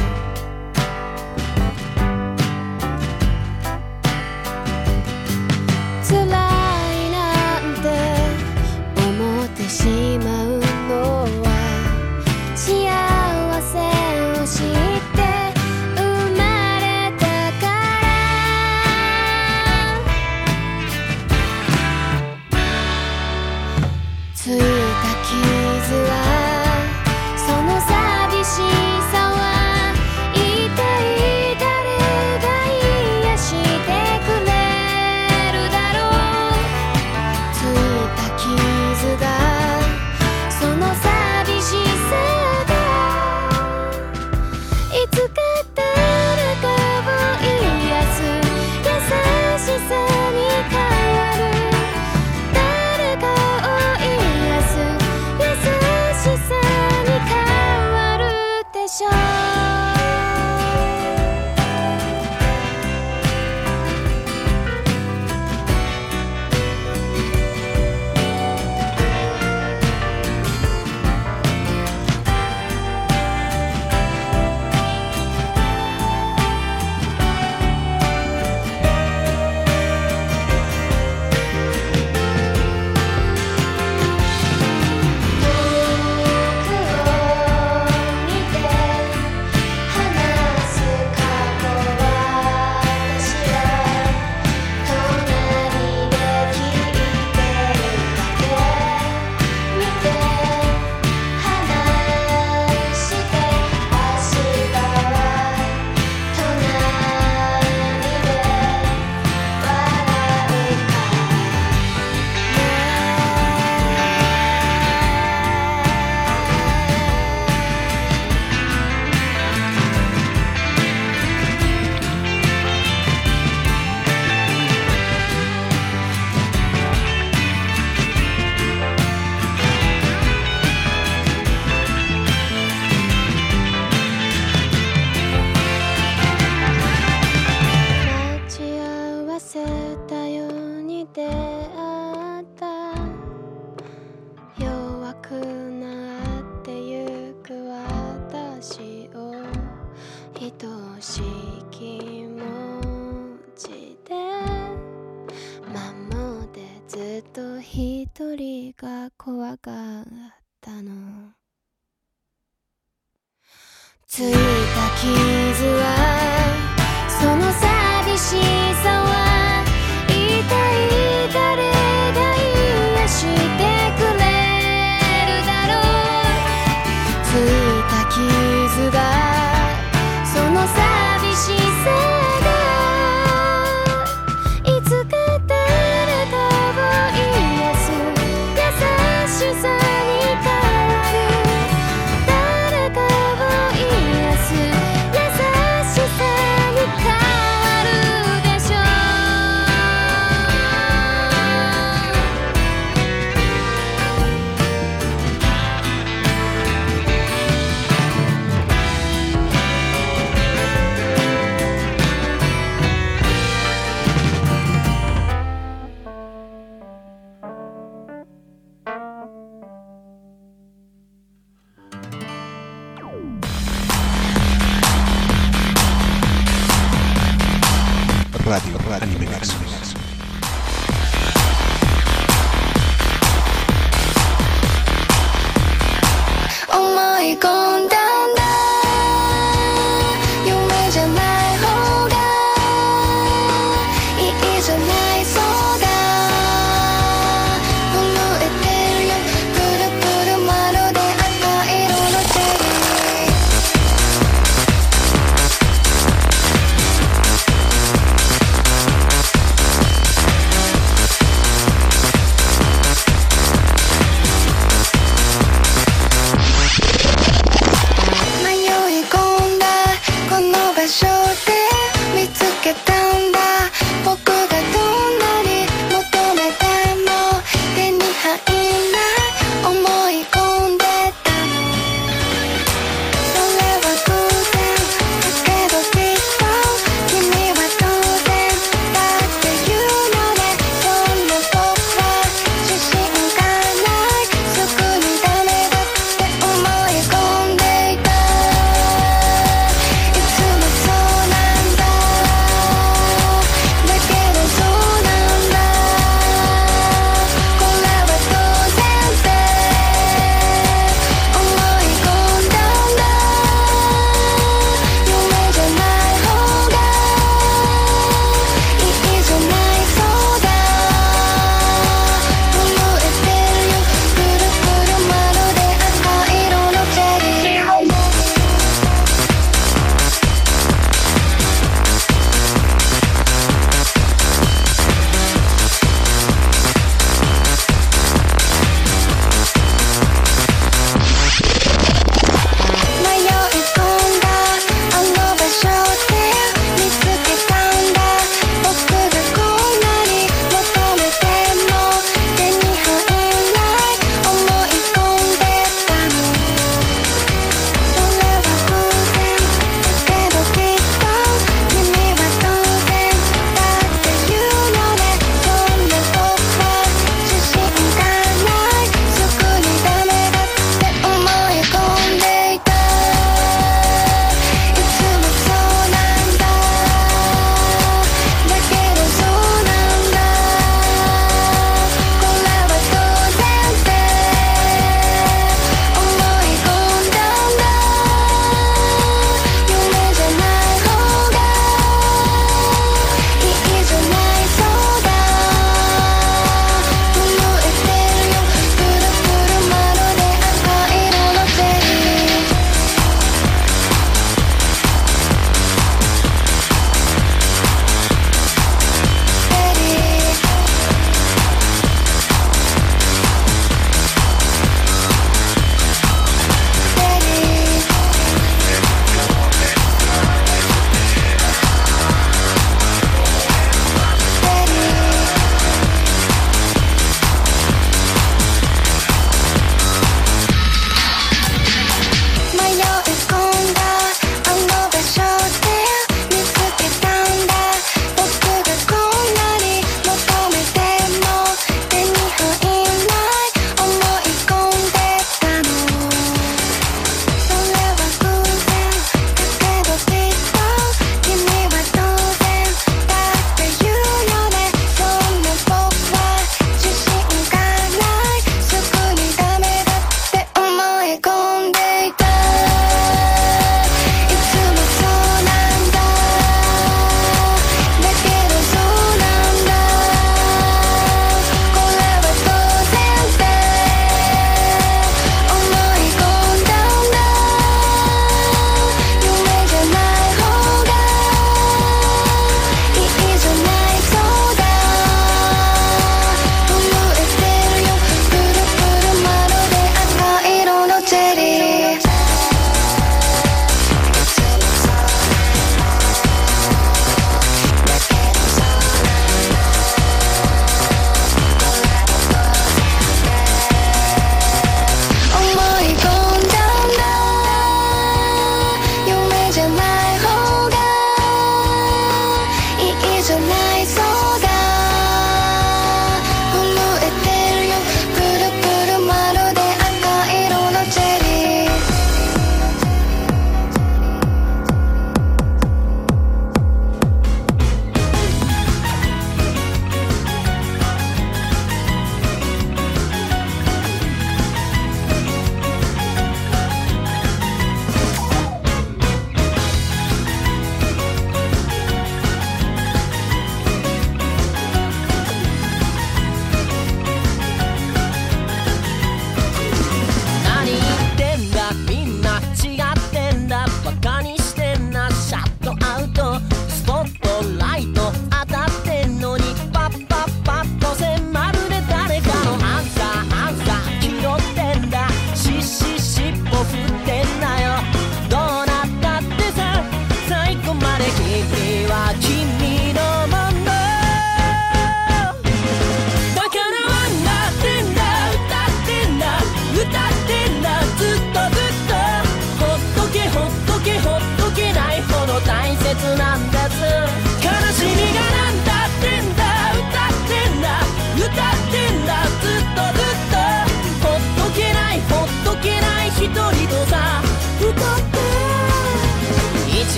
辛いなんて思ってしまうのは、幸せを知って生まれたから。ついた傷はその寂しさは、一体誰が癒してくれるだろう。ついた傷がその寂しさが、いつか誰かを癒す優しさに変わる。誰かを癒す優しさに変わるでしょう。待ち合わせたように出会った。弱くなってゆく私を愛しい気持ちで守って、ずっと一人が怖がったの。ついた傷はその寂しさは、一体誰が癒してくれるだろう。ついた傷がその寂しさが、いつか誰かを癒す優しさに変わる。誰かを癒す優しさに変わるでしょう。 Radio Anime Nexus. 思い込んだんだ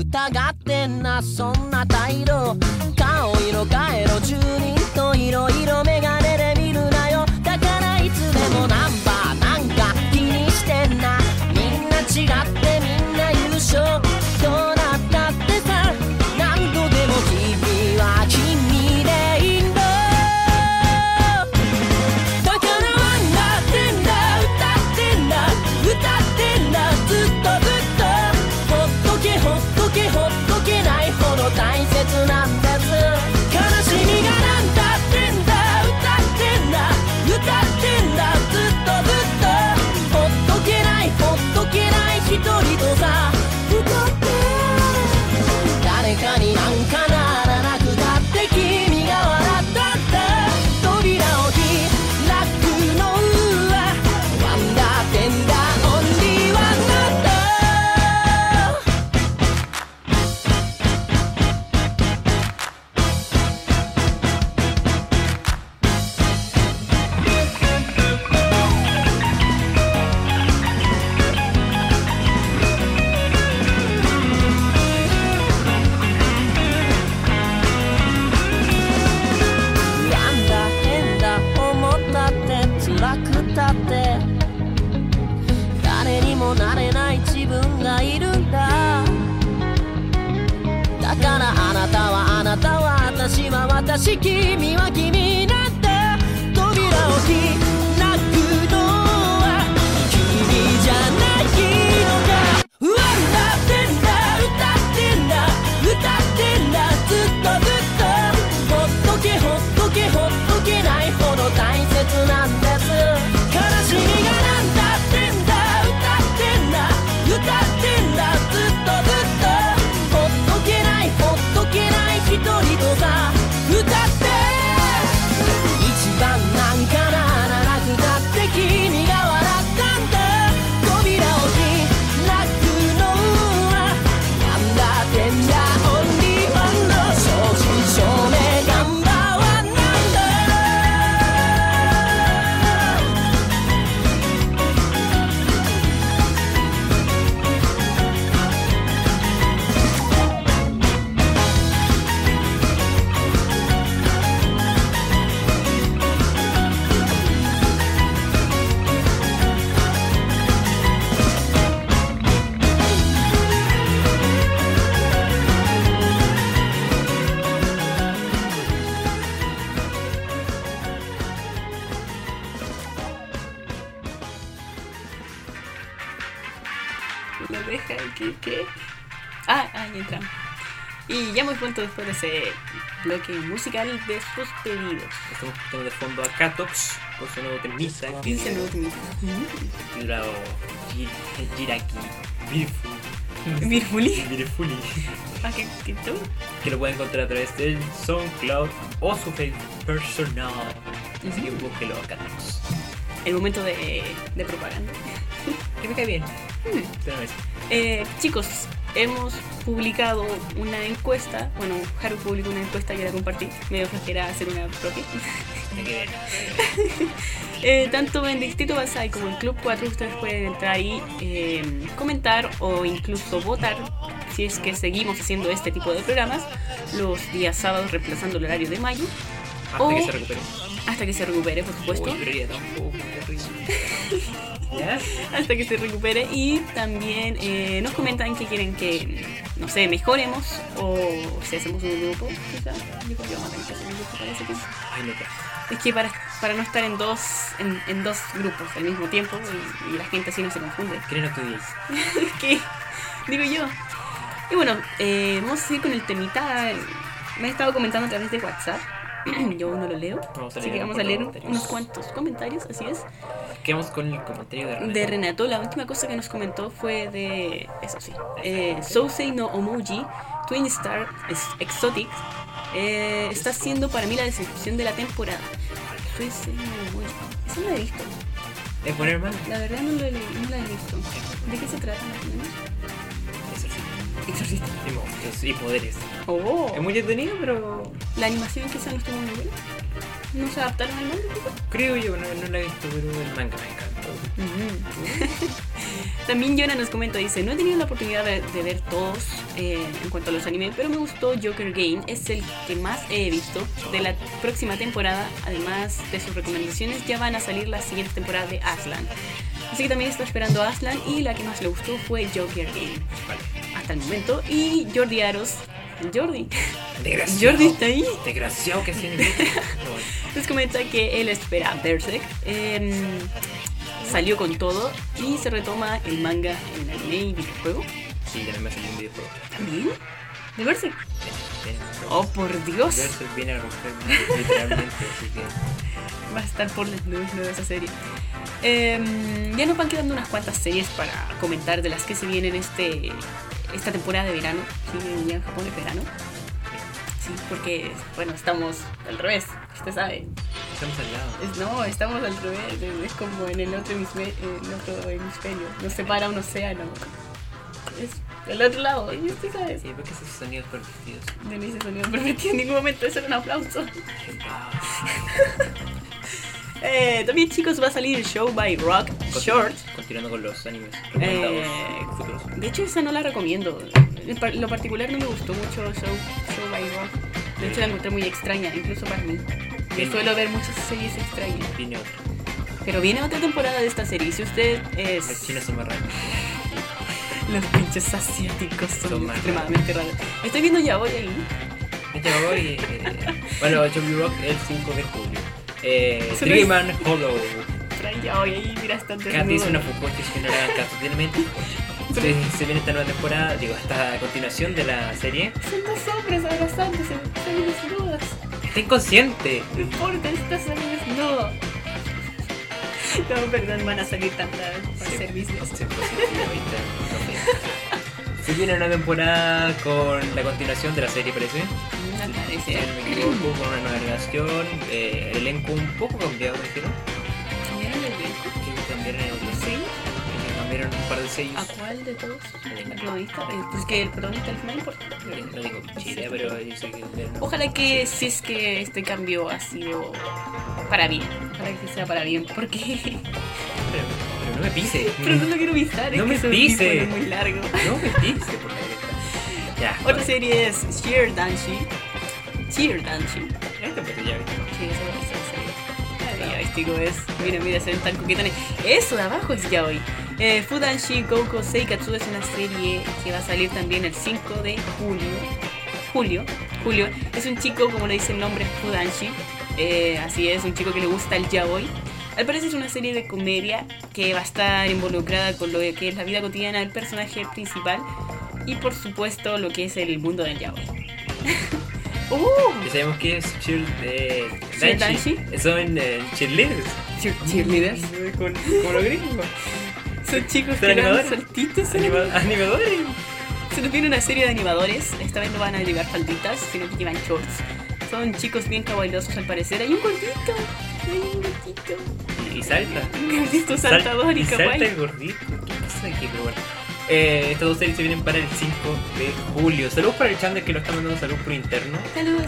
たがってんなそんな態度顔色変えろ住人といろいろメガネで見るなよだからいつでもナンバーなんか気にしてんなみんな違ってみんな優勝どうなったってさ何度でも君は君でいいんだだからワンダってんだ歌ってんだ歌ってんだずっとずっとほっとけほっとけほっとけないほど大切なんです悲しみがなんだってんだ歌ってんだ歌ってんだずっとずっとほっとけないほっとけない一人とさ歌って誰かになんかならなくたって君が笑ったんだ扉を開くのはワンダーテンダーオンリーワンなんだなんだ変だ思ったって辛くたって誰にもなれない自分がいるんだだからあなたはあなたは私は私君は君なんだ扉を開くのは君じゃないのかワンダってんだ歌ってんだ歌ってんだずっとずっとほっとけほっとけほっとけないほど大切なんです悲しみがなんだってんだ歌ってんだ歌ってんだずっとずっとほっとけないほっとけない一人とさ歌って一番なんかならなくたって君が笑ったんだ扉を開くのはワンダーテンダーオンリーワンの正真正銘ナンバーワンなんだ Lo deja aquí, ¿qué? Ahí entramos. Y ya muy pronto después de ese bloque musical de sus pedidos. Estamos escuchando de fondo a Katox con su nuevo temita que Dice nuevo temita. titulado Jiraki Beautiful. Beautifully. Beautifully. Ah, ¿qué tú? Que lo pueden encontrar a través del SoundCloud o su Facebook personal. Así que búsquelo a Katox. El momento de propaganda. Que me cae bien. De una vez. Chicos, hemos publicado una encuesta. Bueno, Haru publicó una encuesta, yo la compartí. Me ofrecerá hacer una propia. Hay que ver. Tanto en Distrito Basai como en Club 4 ustedes pueden entrar ahí, comentar o incluso votar si es que seguimos haciendo este tipo de programas los días sábados reemplazando el horario de mayo. Hasta que se recupere. Hasta que se recupere, por supuesto. Uy, pero ya tampoco, qué terrible. ¿Ya? Hasta que se recupere. Y también nos comentan que quieren que, no sé, mejoremos o si hacemos un grupo. Quizá. Yo creo que vamos a tener que hacer un grupo, parece que. Ay, no te... Es que para no estar en dos grupos al mismo tiempo y la gente así no se confunde. ¿Qué no estudiáis? ¿Qué? Digo yo. Y bueno, vamos a seguir con el temita. Me he estado comentando a través de WhatsApp. Yo no lo leo. Así que vamos a leer unos cuantos comentarios, así es. Quedamos con el comentario de Renato. De Renato, la última cosa que nos comentó fue de... Eso sí. Sousei no Omoji, Twin Star Exotic. Está siendo para mí la decepción de la temporada. Sousei no Omoji. Eso no lo he visto. ¿Es buen hermano? La verdad no la he visto. ¿De qué se trata más o menos? Exorcista. Y monstruos y poderes. Oh. Es muy entretenido, pero La animación quizá no estuvo muy buena. ¿No se adaptaron al manga? creo yo, no la he visto, pero el manga me encantó. También Jonah nos comenta, dice, no he tenido la oportunidad de ver todos en cuanto a los animes, pero me gustó Joker Game, es el que más he visto de la próxima temporada. Además de sus recomendaciones, ya van a salir la siguiente temporada de Aslan. Así que también estoy esperando a Aslan, y la que más le gustó fue Joker Game Vale. hasta el momento. Y Jordi Aros, Jordi Desgraciado. está ahí, Desgraciado que sí. No, les comenta que él espera Berserk. Salió con todo y se retoma el manga en anime y videojuego. sí, también me salió un videojuego. ¿También? ¿De Berserk? Viene- Oh, por Dios. Berserk viene a romper literalmente, así que... Va a estar por las nubes de esa serie. Ya nos van quedando unas cuantas series para comentar de las que se vienen esta temporada de verano. Sí, ya en Japón es verano. Sí, porque, bueno, estamos al revés, usted sabe. Estamos al lado. No, estamos al revés, es como en el otro hemisferio. Nos separa un océano. Es el otro lado, y usted sabe. Sí, porque esos sonidos pervertidos. No le hice sonido pervertido en ningún momento, eso era un aplauso. También, chicos, va a salir el Show by Rock Short. Continuando con los animes recomendados futuros. De hecho, esa no la recomiendo. En lo particular no me gustó mucho Show by Rock. De hecho, la encontré muy extraña, incluso para mí. Yo Bien. suelo ver muchas series extrañas. Viene otro. Pero viene otra temporada de esta serie. Si usted es... Los chinos son más raros. Los pinches asiáticos son Son más extremadamente raros. Estoy viendo ya voy ahí. Este va hoy. Bueno, Joby Rock el 5 de julio. Eso no Dream Hollow. Trae ya voy ahí, mira, están Kat dice una Fukuoshi que no le hagan caso. Tiene mente. Se viene esta nueva temporada, digo, esta continuación de la serie. Son dos hombres abrazándose, están desnudas. Está inconsciente. No importa, estás desnudo. No, perdón, van a salir tantas servicios. Sí, positivo, ahorita, no sé. Se viene una temporada con la continuación de la serie, parece. Me parece. Si no me equivoco, con una nueva relación. El elenco un poco cambiado, me dijeron. ¿Cambiaron el elenco? Que cambiaron el elenco. Sí. Que cambiaron un par de sellos. ¿A cuál de todos? El ¿El protagonista? Pues que el protagonista es el más importante. No digo Chile, pero dice que... Ojalá que si es que este cambio ha sido para bien. Ojalá que sea para bien, porque... Pero no me pise. Pero no lo quiero pisar, No es me que su pise. tipo es muy largo. No me pise, por la cresta. Ya. Otra serie es Sheer Danshi. Sheer Danshi. Este pues ya viste. Sí, esa serie. Ya, chico, es. Mira, se ven tan coquetones. Eso de abajo es ya hoy. Fudanshi Gouko Seikatsu es una serie que va a salir también el 5 de julio. Julio. Es un chico, como le dice el nombre, Fudanshi. Así es, un chico que le gusta el yaoi. Al parecer es una serie de comedia que va a estar involucrada con lo que es la vida cotidiana del personaje principal y por supuesto lo que es el mundo del yaoi. Ya sabemos que es Cheer Danshi. Son cheerleaders. Cheerleaders. Como los gringos. Son chicos Son que dan animadores. saltitos. Animadores. Se nos viene una serie de animadores. Esta vez no van a llevar falditas, sino que llevan shorts. Son chicos bien cabailosos al parecer. Hay un gordito. Y salta. Un gordito saltador y salta kawaii. el gordito. ¿Qué pasa aquí? Pero bueno. Estas dos series se vienen para el 5 de julio. Saludos para el Chandler que lo está mandando saludos por interno. Saludos,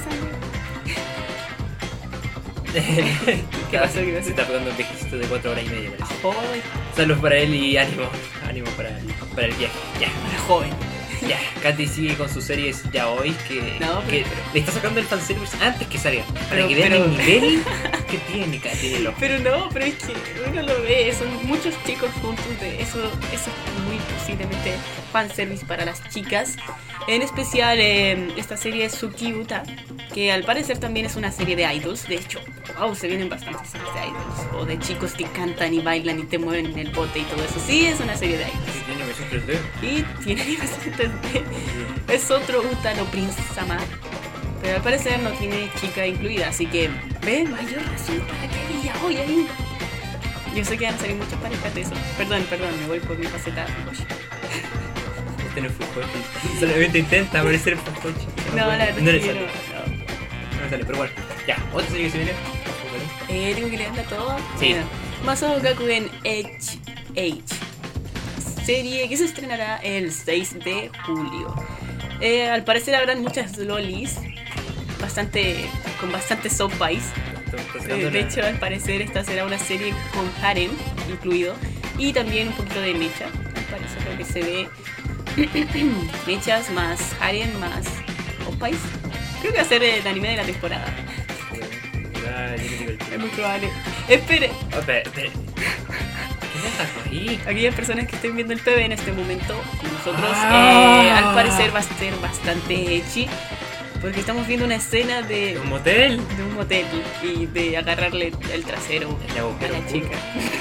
¿Qué pasó? Se está pegando un viejecito de 4 horas y media, parece. Joven. Saludos para él y ánimo para el viaje. Ya, Joven. ya. Katy sigue con sus series ya hoy que, No, que pero- le está sacando el fanservice antes que salga. Para Pero- que vean pero- el nivel que tiene Katy de loco. Pero no, pero es que uno lo ve, son muchos chicos juntos, de eso es muy posiblemente fanservice para las chicas. En especial esta serie es Suki Uta, que al parecer también es una serie de idols. De hecho, wow, se vienen bastantes series de idols, o de chicos que cantan y bailan y te mueven en el bote y todo eso. Sí, es una serie de idols. Sí, tiene versión 3D. Y tiene animación 3D. Es otro Uta no Prince Sama. Pero al parecer no tiene chica incluida, así que ve, mayor razón para que diga hoy ahí. Yo sé que van a salir muchas parejas de eso. Perdón, me voy por mi faceta. Este no es Fujoshi. Solamente intenta aparecer en Fujoshi. No, la verdad no es le que yo sale. no. No le sale, pero bueno. Ya, otra serie que se viene. Tengo que leerla todo. Sí. Bueno, Masao Gakuen HH. Serie que se estrenará el 6 de julio. Al parecer habrán muchas lolis. Con bastante soappies. De hecho, al parecer esta será una serie con harem incluido y también un poquito de mecha. Al parecer lo que se ve mechas más harem más opais. Creo que va a ser el anime de la temporada. Ah, yo le digo el Es muy probable. Espere, Oh, espera. ¿Qué dejas ahí? aquellas personas que estén viendo el PB en este momento, nosotros Ah. al parecer va a ser bastante ecchi. Porque estamos viendo una escena de ¿Un motel? un motel y de agarrarle el trasero El a agujero. la chica.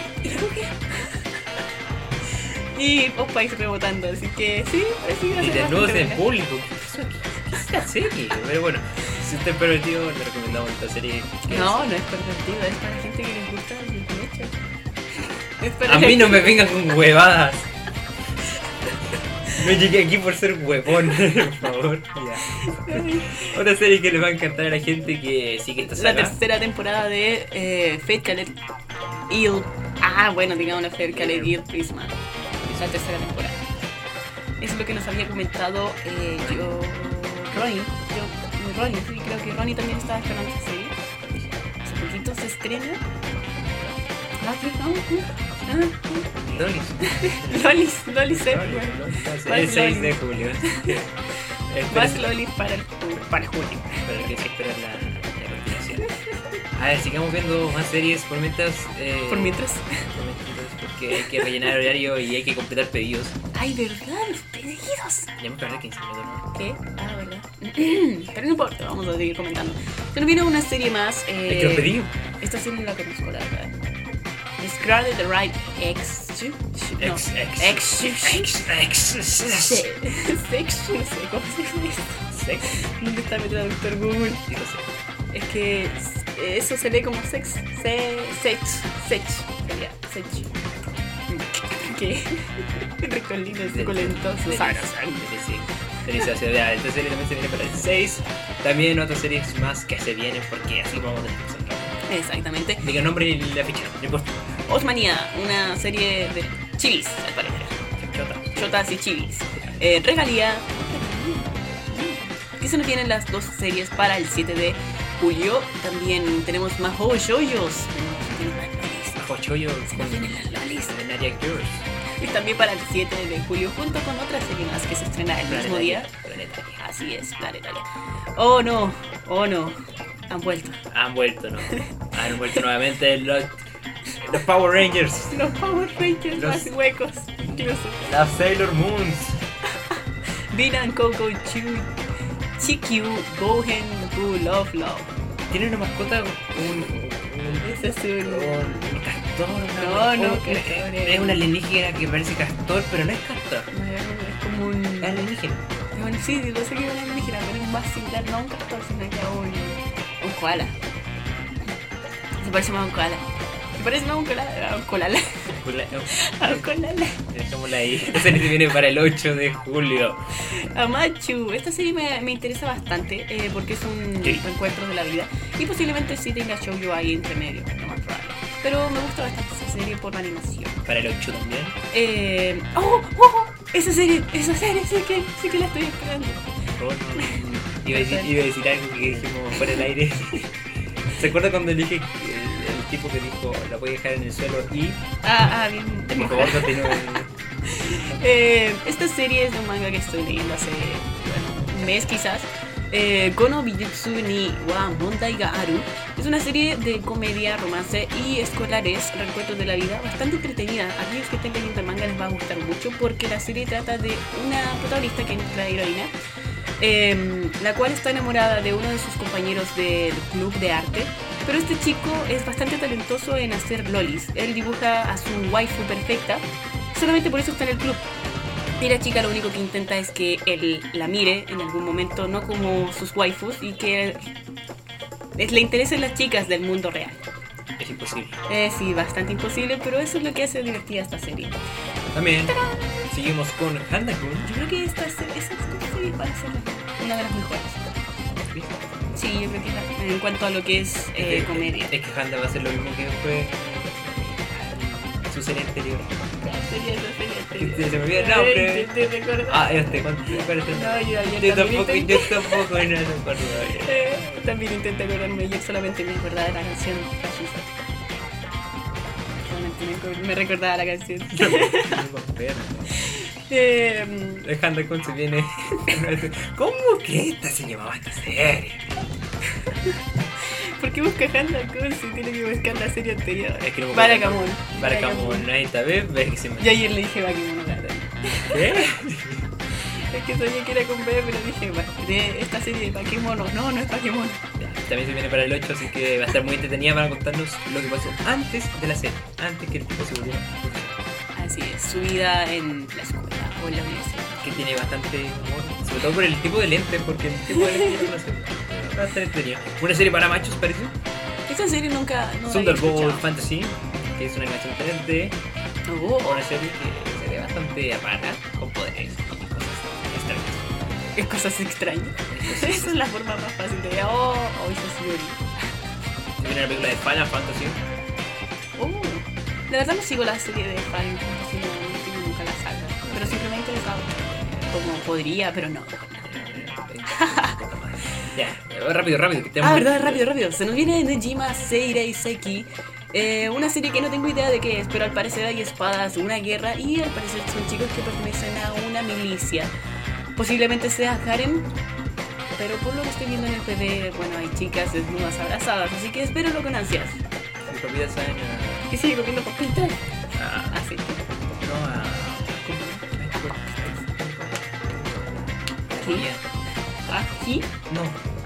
Y Opais rebotando, así que sí, parece que va a Y ser desnudos bastante en buena. público. ¿Qué es esta serie? Pero bueno, si usted es pervertido, le recomendamos esta serie. que No, no es pervertido, es para gente que les gusta el mecha. Es es- para A mí no me gente- vengan con huevadas. No llegué aquí por ser huevón, por favor. Ya. Otra serie que le va a encantar a la gente que sigue esta La saga. tercera temporada de Fate Called Ill. Ah, bueno, digamos la Fate Called Ill Prisma. Es la tercera temporada. Eso es lo que nos había comentado Ronnie. Ronnie, sí, creo que Ronnie también estaba esperando esa serie. Hace poquito se estrena. Ah, ¿qué? Lolis. Lolis, El 6 de julio. Más Lolis para julio. Pero que hay que esperar la continuación. A ver, sigamos viendo más series por mientras. Por mientras. Porque hay que rellenar horario y hay que completar pedidos. Ay, ¿verdad? Los pedidos. Ya hemos perdido 15 minutos, ¿no? ¿Qué? Ah, ¿verdad? Pero no importa, vamos a seguir comentando. Se nos viene una serie más. Es que los pedí. Esta serie no la conozco, la verdad. Scarlet the Right X. No. Sex, no sé cómo se dice esto. Sex. ¿Dónde está mi traductor Google? Sí, no sé. Es que eso se lee como sex. Sex. Sería sex. ¿Qué? Ricolinos, suculentosos, sabrosos. Delicioso. Ya, esta serie también se viene para el 6. También otras series más que se vienen porque así vamos a tener que hacerlo. Exactamente. Diga el nombre y la ficha, no importa. Osmanía, una serie de chivis, al parecer. Chota. Chotas y chivis. Regalía. Que se nos vienen las dos series para el 7 de julio. También tenemos más Shoyos. Bajo Choyo Se con nos vienen las lolis. Nadia Girls. Y también para el 7 de julio, junto con otra serie más que se estrena el mismo día. Así es, Planetaria. Oh no. Han vuelto. Han vuelto, ¿no? Han vuelto nuevamente los Power Rangers. Los Power Rangers Los- más huecos, incluso. Las Sailor Moons. Dinan, Coco, Chikyu, Gohan, Boo, Love. Tiene una mascota, Ese es un... castor. No, castor. Es un alienígena que parece castor, pero no es castor. Es como un... Es alienígena. Bueno, sí, lo sé que es una alienígena, pero es más similar no a un castor, sino que a un koala. Se parece más a un koala. Se parece más a un koala. A un koala. A un koala. Dejémosla ahí. Esta serie viene para el 8 de julio. Amachu. Esta serie me interesa bastante porque es un Sí. reencuentro de la vida. Y posiblemente sí tenga shoujo ahí entre medio, lo más probable. Pero me gusta bastante esa serie por la animación. Para el 8 también. ¡Oh! Esa serie, sí que la estoy esperando. Iba a decir algo que dijimos fuera del aire. ¿Se acuerda cuando dije el tipo que dijo la voy a dejar en el suelo y Bien. por favor continúe? Esta serie es de un manga que estoy leyendo hace un mes quizás. Kono Bijutsu ni wa Mondai ga Aru. Es una serie de comedia, romance y escolares, recuentos de la vida, bastante entretenida. A aquellos que estén leyendo el manga les va a gustar mucho porque la serie trata de una protagonista que es nuestra heroína, la cual está enamorada de uno de sus compañeros del club de arte. Pero este chico es bastante talentoso en hacer lolis. Él dibuja a su waifu perfecta, solamente por eso está en el club. Y la chica lo único que intenta es que él la mire en algún momento, no como sus waifus, y que le interesen las chicas del mundo real. Es imposible. Sí, bastante imposible, pero eso es lo que hace divertida esta serie. También seguimos con Handa-kun. Yo creo que esa serie va a ser una de las mejores. Sí, yo creo que en cuanto a lo que es comedia. Es que Handa va a hacer lo mismo que fue su serie anterior. Se me olvida el nombre. ¿Te recuerdas? ¿Cuál es el No, nombre? yo Yo tampoco no me acuerdo. También intenté acordarme, yo solamente me acordaba de la canción Fascista. Solamente me recordaba la canción. No me acuerdo. Alejandra Kun se viene. ¿Cómo que esta se llamaba esta serie? ¿Por qué busca Handa Kun si tiene que buscar la serie anterior? Es que no me Barakamon. Barakamon, ahí está, ¿ves? Ve que se me. Yo ayer le dije Bakemonogatari. ¿Qué? Es que soñé que era con B, pero dije, de esta serie de Bakemono. No, no es Bakemono. También se viene para el 8, así que va a estar muy entretenida para contarnos lo que pasó antes de la serie, antes que el tipo se volviera. Así es, su vida en la escuela o en la universidad. Que tiene bastante humor, sobre todo por el tipo de lentes, porque el tipo de lentes no sé, va a estar entretenido. Una serie para machos, parece. Esta serie nunca. No la había Thunderbolt escuchado. Fantasy, que es una animación diferente. Oh, Una serie que se ve bastante rara, con poderes y cosas extrañas. es cosas extrañas. Esa es la forma más fácil de. Oh, eso sí. Se viene la película de Final Fantasy. Oh, la verdad no sigo la serie de Final Fantasy, no sigo nunca la saga. Pero siempre me ha interesado. Como podría, pero no. Ya, rápido, que tenemos. Ah, verdad, rápido. Se nos viene Nejima Seirei Seki. Una serie que no tengo idea de qué es, pero al parecer hay espadas, una guerra y al parecer son chicos que pertenecen a una milicia. Posiblemente sea harem, pero por lo que estoy viendo en el PD, bueno, hay chicas desnudas abrazadas, así que espérenlo con ansias. Mi papita saben Y sigue comiendo papitas. a. Así. No, a. ¿Qué? ¿Aquí? No.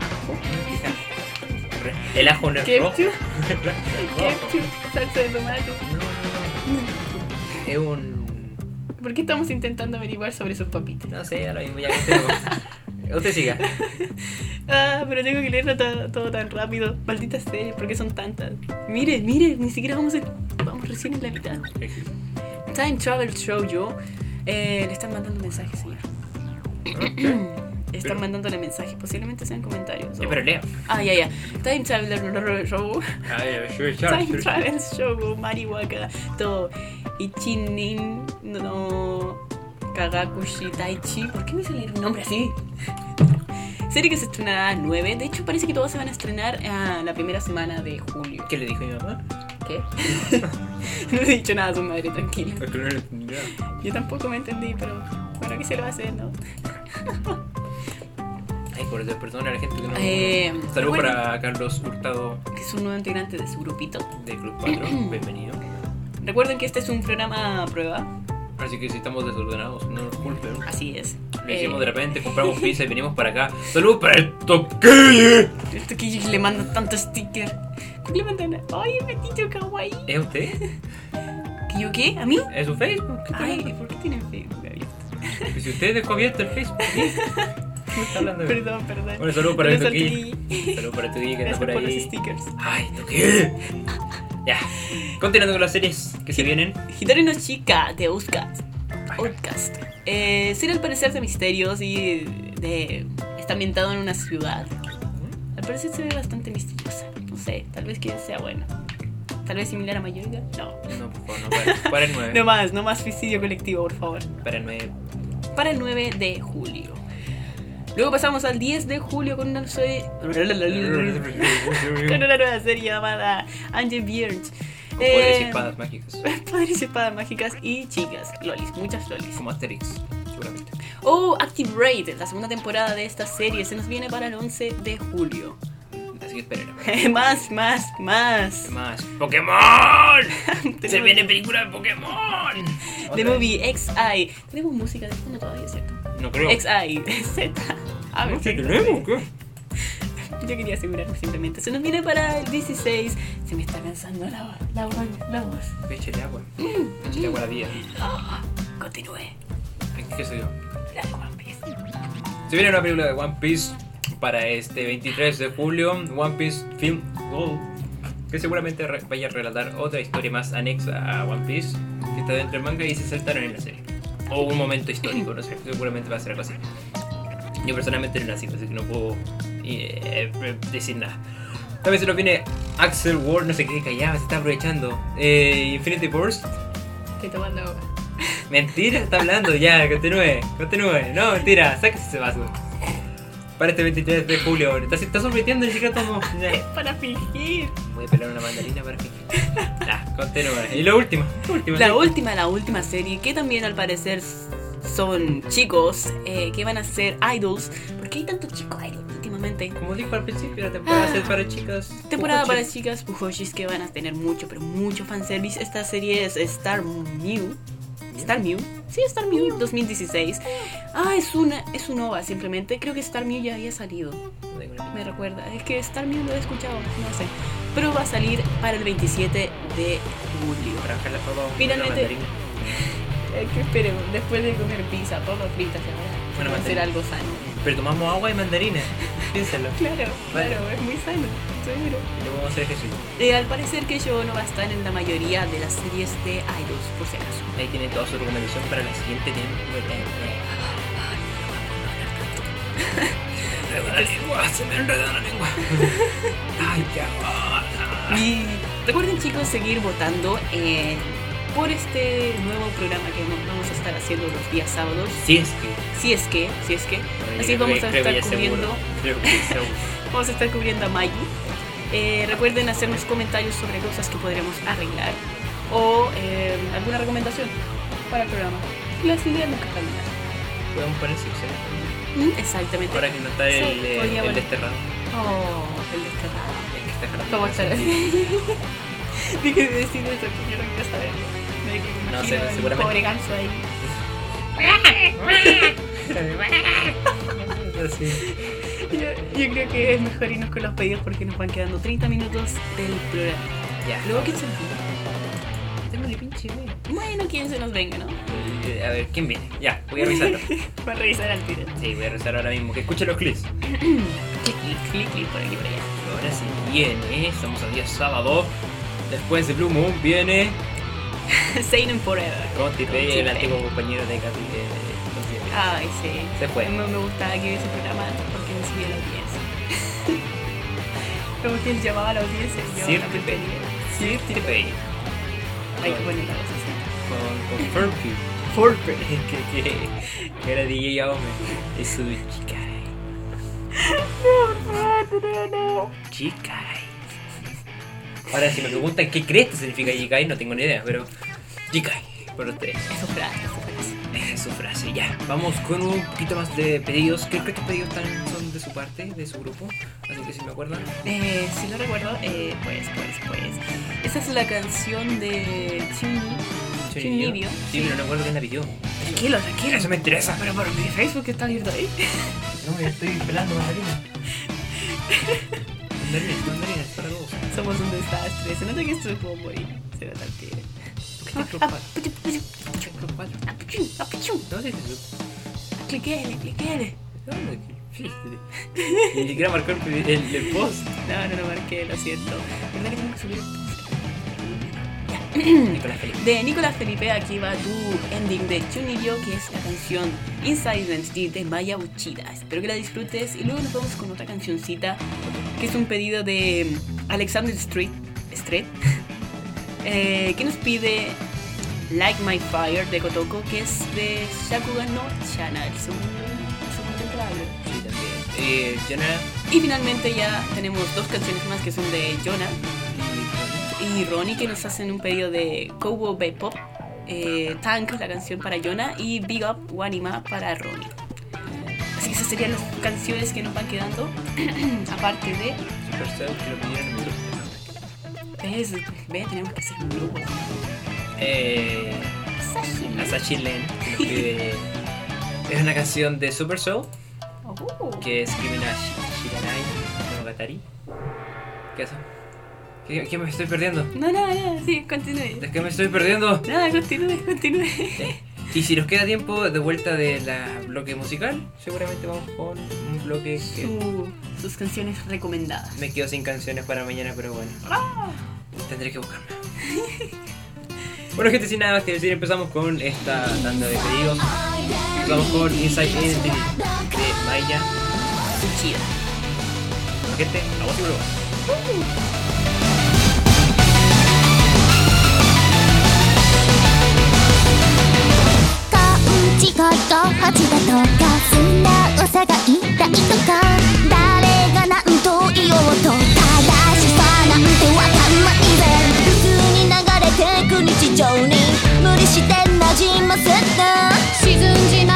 El ajo no es rojo. ¿Ketchup? ¿Ketchup? ¿Salsa de tomate? No. Es un. ¿Por qué estamos intentando averiguar sobre sus papitas? No sé, ahora mismo ya que tengo. Usted siga. Ah, pero tengo que leerlo todo tan rápido. Malditas series, ¿por qué son tantas? Mire, ni siquiera vamos recién en la mitad. Time Travel Shoujo. Le están mandando mensajes, señor. Están mandándole mensajes, posiblemente sean comentarios. Pero lea. Ah, ya. Time Travel Shoujo. Time Travel Shoujo, Mariwaka, to Ichinin no Kagakushi Taichi. ¿Por qué me sale un nombre así? Serie que se estrenará a 9. De hecho, parece que todos se van a estrenar la primera semana de julio. ¿Qué le dijo mi mamá? ¿Qué? No le he dicho nada a su madre, tranquila. Es que no le entendí nada. Yo tampoco me entendí, pero bueno, ¿qué se lo va a hacer, no? Ay, por Dios, perdona a la gente que no. Saludos bueno. para Carlos Hurtado Que es un nuevo integrante de su grupito. de Club 4. Bienvenido. Recuerden que este es un programa a prueba. Así que si estamos desordenados, no nos culpen. Así es. Lo hicimos de repente, compramos pizza y venimos para acá. ¡Saludos para el Toquille! Esto que le manda tanto sticker. ¿Por qué le mandan? ¡Ay, Betito kawaii! ¿Es usted? ¿Que yo qué? ¿A mí? ¿Es su Facebook? ¿Qué está Ay, hablando? ¿por qué tienen Facebook abierto? Y si usted dejó abierto el Facebook, ¿qué? ¿Qué está hablando? Perdón. Bueno, saludos para el Saludos al Toquille. Toquille. Saludos para el Toquille que está Gracias por por los ahí. stickers. ¡Ay, Toquille! Ya, continuando con las series que se vienen. Hitori no Chika de Outcast. Serie al parecer de misterios y está ambientado en una ciudad. Al parecer se ve bastante misteriosa. No sé, tal vez que sea bueno. Tal vez similar a Mayoiga. No. No, por favor, no, para el 9. No más suicidio colectivo, por favor. Para el 9. Para el 9 de julio. Luego pasamos al 10 de julio con una serie. Con una nueva serie llamada Angel Birds. Poderes y espadas mágicas. Poderes y espadas mágicas y chicas, lolis, muchas lolis. Como Asterix, seguramente. Active Raid, la segunda temporada de esta serie, se nos viene para el 11 de julio. Así que esperen. Más. Más. ¡Pokémon! Se Tenemos viene película de Pokémon. The Movie XI. Tenemos música de fondo todavía, ¿cierto? No creo. XI, Z. A ver, ¿Qué tenemos? ¿Qué? yo quería asegurarme simplemente. Se nos viene para el 16. Se me está cansando la voz. Échale agua. Échale agua a la vida. Continúe. ¿Qué soy yo? La de One Piece. Se viene una película de One Piece para este 23 de julio. One Piece Film Gold. Que seguramente vaya a relatar otra historia más anexa a One Piece. Que está dentro del manga y se saltaron en la serie. O un momento histórico, no sé. Seguramente va a ser algo así. Yo personalmente no nací, así que no puedo decir nada. También se nos viene Axel Ward, no sé qué, callado, se está aprovechando. Infinity Burst. Estoy tomando agua. Mentira, está hablando, ya, continúe. No, mentira, sáquese ese vaso. Para este 23 de julio, está sorprendiendo, ni siquiera tomo. Es para fingir. Voy a pelar una mandarina para fingir. Ya, continúe. Y la última. La última serie que también al parecer son chicos que van a ser idols. ¿Por qué hay tantos chicos idols últimamente? Como dijo al principio, la temporada es para chicas. Temporada Pujochis. para chicas pujoshis que van a tener mucho, pero mucho fanservice. Esta serie es Star Mew. Star Mew. Sí, Star Mew 2016. Es un OVA simplemente. Creo que Star Mew ya había salido. Me recuerda. Es que Star Mew lo he escuchado, no sé. Pero va a salir para el 27 de julio. Para bajar la papa, Finalmente. una mandarina. Que esperemos, después de comer pizza, papas fritas, Una va a ser mandarina. algo sano. Pero tomamos agua y mandarina. Piénsalo. Claro, Vale. claro, es muy sano, seguro. Y luego vamos a hacer ejercicio. Al parecer que yo no va a estar en la mayoría de las series de idols, por si acaso. Ahí tiene toda su recomendación para la siguiente Se me enredó la lengua. Ay, qué agua. Y recuerden, chicos, seguir votando por este nuevo programa que vamos a estar haciendo los días sábados. Si es que. Así vamos a Creo que estar ya seguro. cubriendo. Creo que seguro. Vamos a estar cubriendo a Maggie. Recuerden hacernos comentarios sobre cosas que podremos arreglar o alguna recomendación para el programa. Las ideas nunca están mal. Podemos poner Six, Exactamente. ahora que no está Sí, el podría poner. desterrado. Oh, el desterrado. El que está jalando. ¿Cómo estará? Dije de decir eso, que yo no quiero saberlo. Me No imagino sé, el seguramente. pobre ganso ahí. Así. Yo creo que es mejor irnos con los pedidos porque nos van quedando 30 minutos del programa. Ya. Luego, ¿quién se nos venga? Démosle pinche idea. Bueno, ¿quién se nos venga, no? A ver, ¿quién viene? Ya, voy a revisarlo. Va a revisar al tiro. Sí, voy a revisar ahora mismo. Que escuche los clips. Clic, clic, por aquí, por allá. Ahora sí viene. Estamos a día sábado. Después de Blue Moon viene Seinen Forever. Conti Pei, el Conti antiguo Pei. compañero de Katy. Ay, sí. Se fue. No me gustaba que hubiese programa porque no subía la audiencia. Como que él llamaba a la audiencia y yo Sir la Pei. prefería. Conti Pei. Hay que poner la voz así. Con Furpy. Forper. que era DJ Aome. Es su chica. No. Chikai. Ahora, si me preguntan qué crees que significa Chikai, no tengo ni idea, pero Chikai, por ustedes. Eso frase, eso frase. Es su frase, ya. Vamos con un poquito más de pedidos. Creo que estos pedidos son de su parte, de su grupo. Así que si me acuerdan. Si no recuerdo, pues. Esa es la canción de Chunibyo. Sí, pero no recuerdo quién la pidió. Tranquilo. Eso me interesa. Pero por mi Facebook está abierto ahí. No, ya estoy pelando mandarina. Mandarinas para todos. Somos un desastre. Se nota que esto es como morir. Se nota que... ¿Por qué estás preocupado? No sé si Cliquele. Ni siquiera marcó el post. No marqué, lo siento. ¿Verdad que tengo que subir el post? Nicolás Felipe. De Nicolás Felipe, aquí va tu ending de Chunibyo, que es la canción Inside Identity de Maya Uchida. Espero que la disfrutes y luego nos vamos con otra cancioncita que es un pedido de Alexander Street que nos pide Like My Fire de Kotoko, que es de Shakugan no Chana, el segundo temporada. Sí, también. Jonah Y finalmente ya tenemos dos canciones más que son de Jonah y Ronnie, que nos hacen un pedido de Cowboy Bebop, Tank, la canción para Jonah, y Big Up Wanima para Ronnie. Así que esas serían las canciones que nos van quedando, aparte de... Supercell, que lo pidieron en el grupo. ¿Ves? Tenemos que hacer un grupo. Asahi Len, que pide- es una canción de Supercell que es Kimina Shiranai Monogatari. ¿Qué es eso? ¿Qué me estoy perdiendo? No, sí, continúe. ¿De qué me estoy perdiendo? Nada, continúe. Y si nos queda tiempo de vuelta de la bloque musical, seguramente vamos con un bloque que Sus canciones recomendadas. me quedo sin canciones para mañana, pero bueno, tendré que buscarme. Bueno, gente, sin nada más que decir, empezamos con esta tanda de pedidos. Empezamos con Inside Identity de Maya Uchida. Bueno, gente, vamos y volvemos. 勘違いが恥だとか素直さが痛いとか誰が何と言おうと正しさなんてわかんないぜ普通に流れてく日常に無理して馴染ませて沈んじま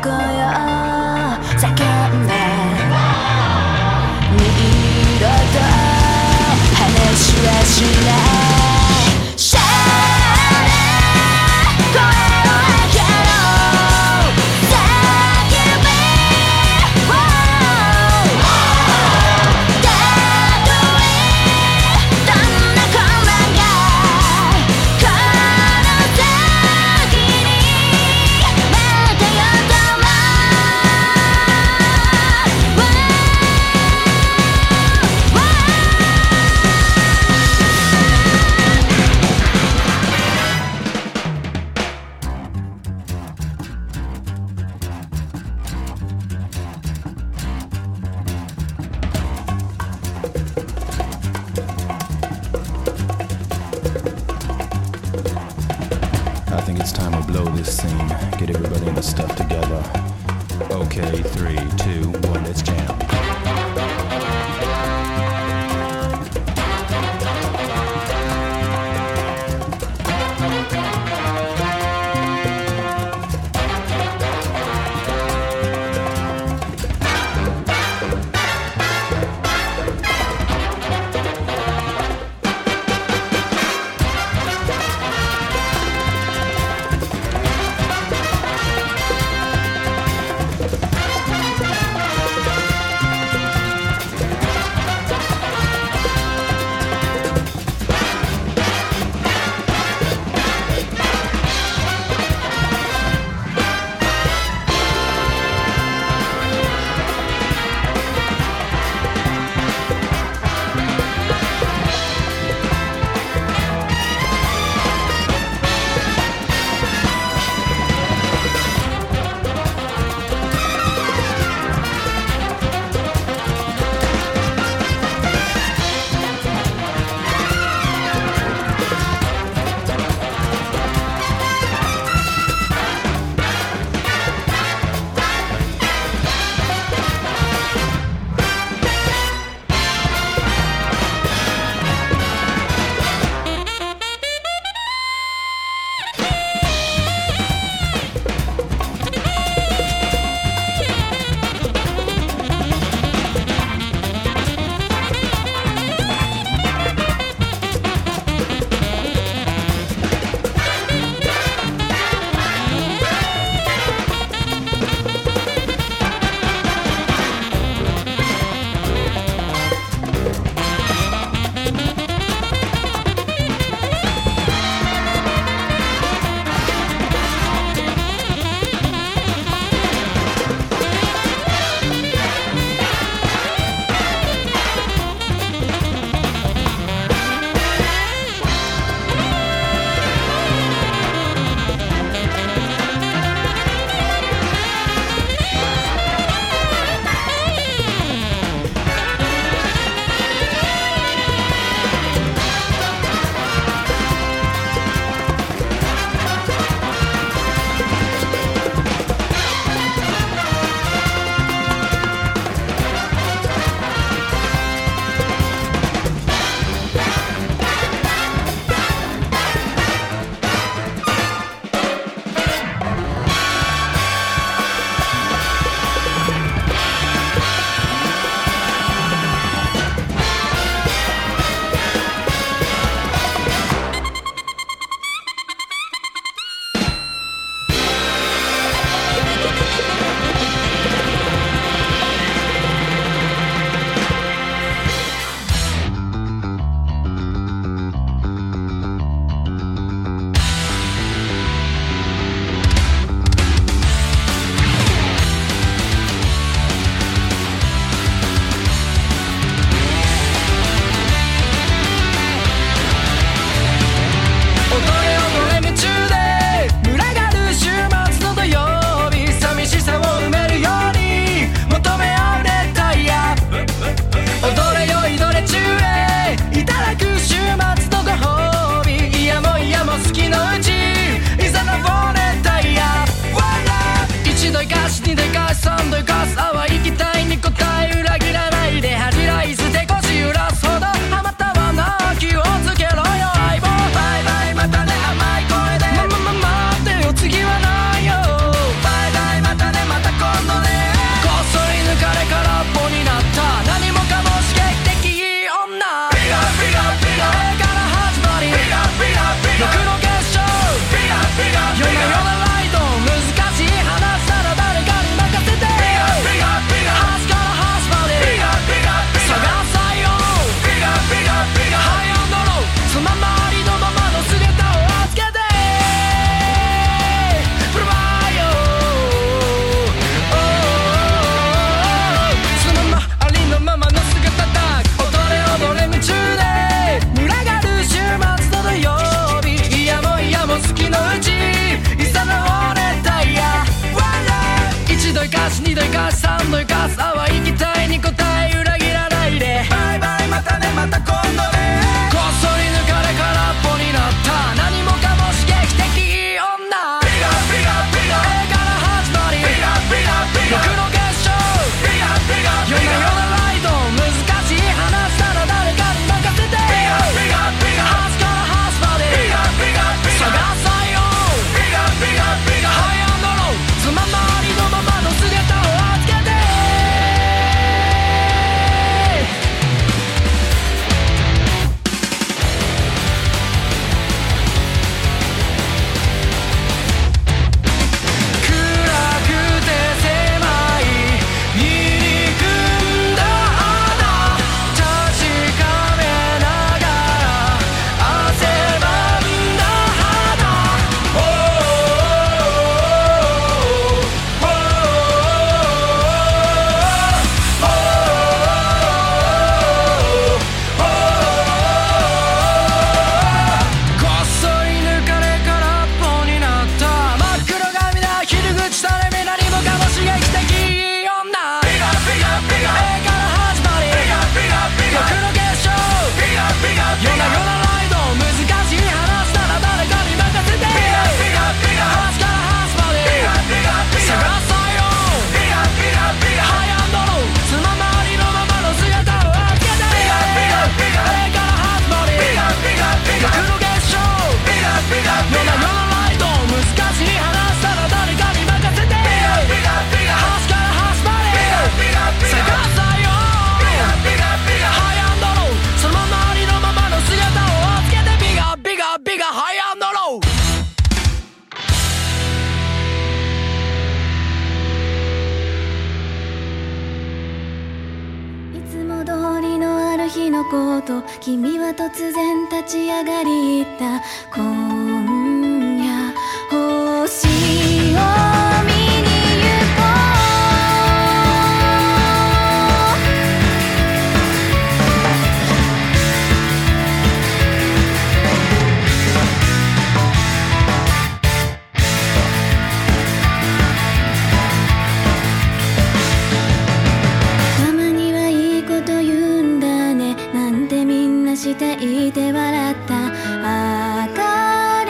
叫んで二度と話はしないシャーレ声を上げろ叫べたとえどんな困難がこの先に待ってようとも I think it's time we blow this scene. Get everybody in the stuff together. Okay, 3, 2, 1, let's jam. 度生かす3度生かす淡い期待に応え裏切らないでバイバイまたねまた今度ねこっそり抜かれ空っぽになった何もかも刺激的いい女ビガビガビガ A から始まりビガビガビガ僕の結晶ビガビガビガ夜な夜なライド難しい話したら誰かに任せてビガビガビガ端から端までビガビガビガ探さよビガビガビガハイアンドローつままわりのままの姿を預けて暗くて狭い入り組んだ穴確かめながら汗ばんだ肌おこっそり抜かれ空っぽになった真っ黒髪だ昼口され目何もかも刺激的いい女ビガビガビガ A から始まりビガビガビガ僕の結晶ビガビガビガ夜な夜なライド難しい話したら誰かに任せてビガビガビガ端から端までビガビガビガ探さよビガビガビガハイアンドローつままわりのままの姿を預けてビガビガビガ A から始まりビガビガビガ僕の結晶ビガビガビガ夜な夜なライド難しい話したら誰かに任せてビガビガビガ端から端までビガビガビガ探さよビガビガビガハイアンドローそのままありのままの姿を預けてビガビガビガハイアンドローいつも通りのある日のこと君は突然立ち上がり言った今夜星を見に行こうたまにはいいこと言うんだねなんてみんなしていて笑った明る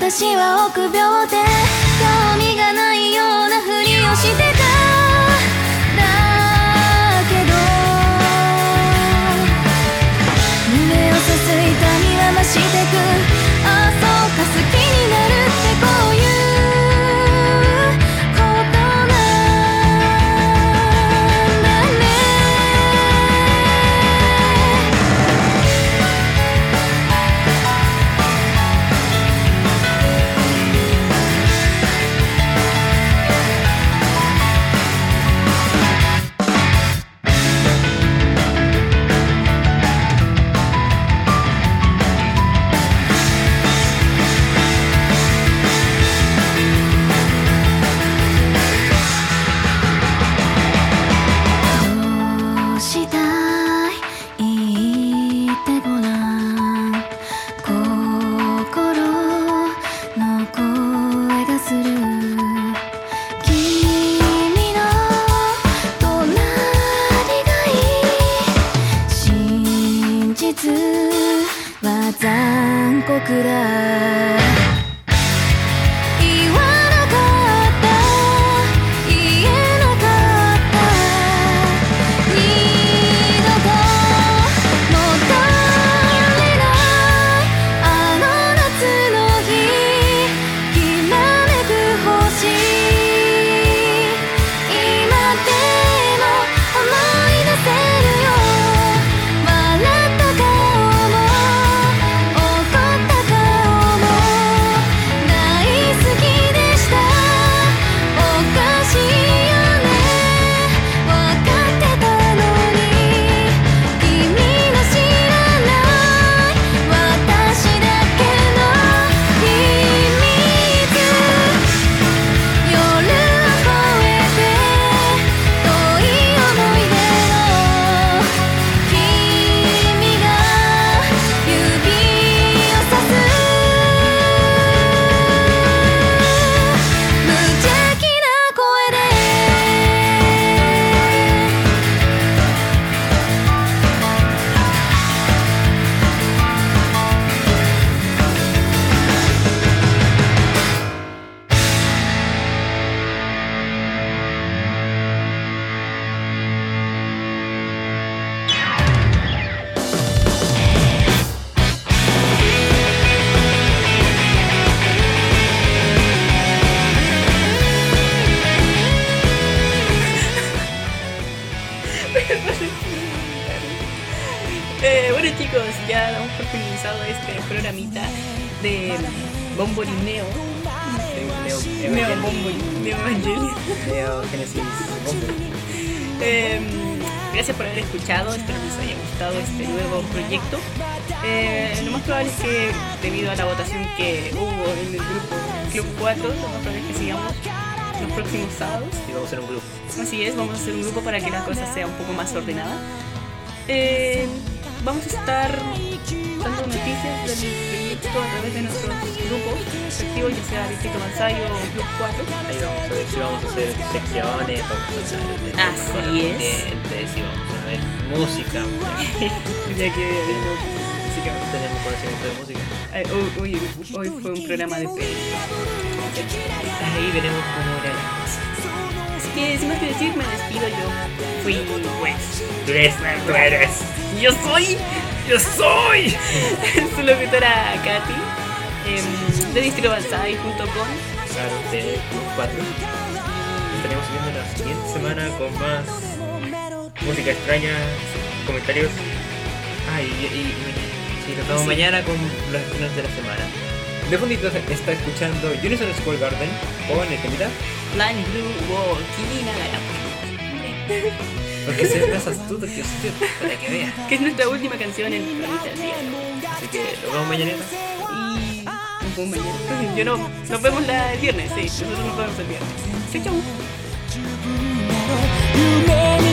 私は臆病で興味がないようなふりをしてただけど胸をさす痛みは増してくああそうか好きになるってこういうことなんだねどうしたい言ってごらん心の声がする君の隣がいい真実は残酷だ言わなかった言えなかった二度と戻れないあの夏の日きらめく星今でも思い出せるよ笑った顔も怒った顔も大好きでしたおかしいよねわかってたのに君の知らない私だけの秘密夜を越えて遠い思い出の君が指をさす無邪気な声で Bueno chicos, ya damos por finalizado este programita de Bombori Neo. Neo Bombori, Neo Evangelion. Neo Genesis Bombori. Gracias por haber escuchado, espero que les haya gustado este nuevo proyecto. Lo más probable es que debido a la votación que hubo en el grupo Club 4, lo más probable es que sigamos los próximos sábados. Y vamos a hacer un grupo. Así es, vamos a hacer un grupo para que la cosa sea un poco más ordenada. Vamos a estar dando noticias del proyecto a través de nuestros grupos respectivos, ya sea Distrito Banzai o Club 4. Ahí vamos a ver si vamos a hacer secciones, vamos a hablar de Así es. si vamos a ver música. Ya que música. Tenemos conocimiento de música. Hoy fue un programa de peli. Ahí veremos cómo era la cosa. Así que sin más que decir, me despido yo. Fui Wes. Tú eres. Yo soy su locutora Katy, de distritobanzai.com. Claro, de Club 4. Estaremos siguiendo la siguiente semana con más música extraña, comentarios. Y nos vemos mañana con los estrenos de la semana. De fondito está escuchando Unison School Garden con el temita Line Blue Wall, Kimi Nagara. porque se es más astuto que usted, para que vea. Que es nuestra última canción en el programa del día. Así que nos vemos mañana. Y nos vemos mañana. Nos vemos el viernes, sí. Nosotros nos vemos el viernes. Chau, chau. 夢に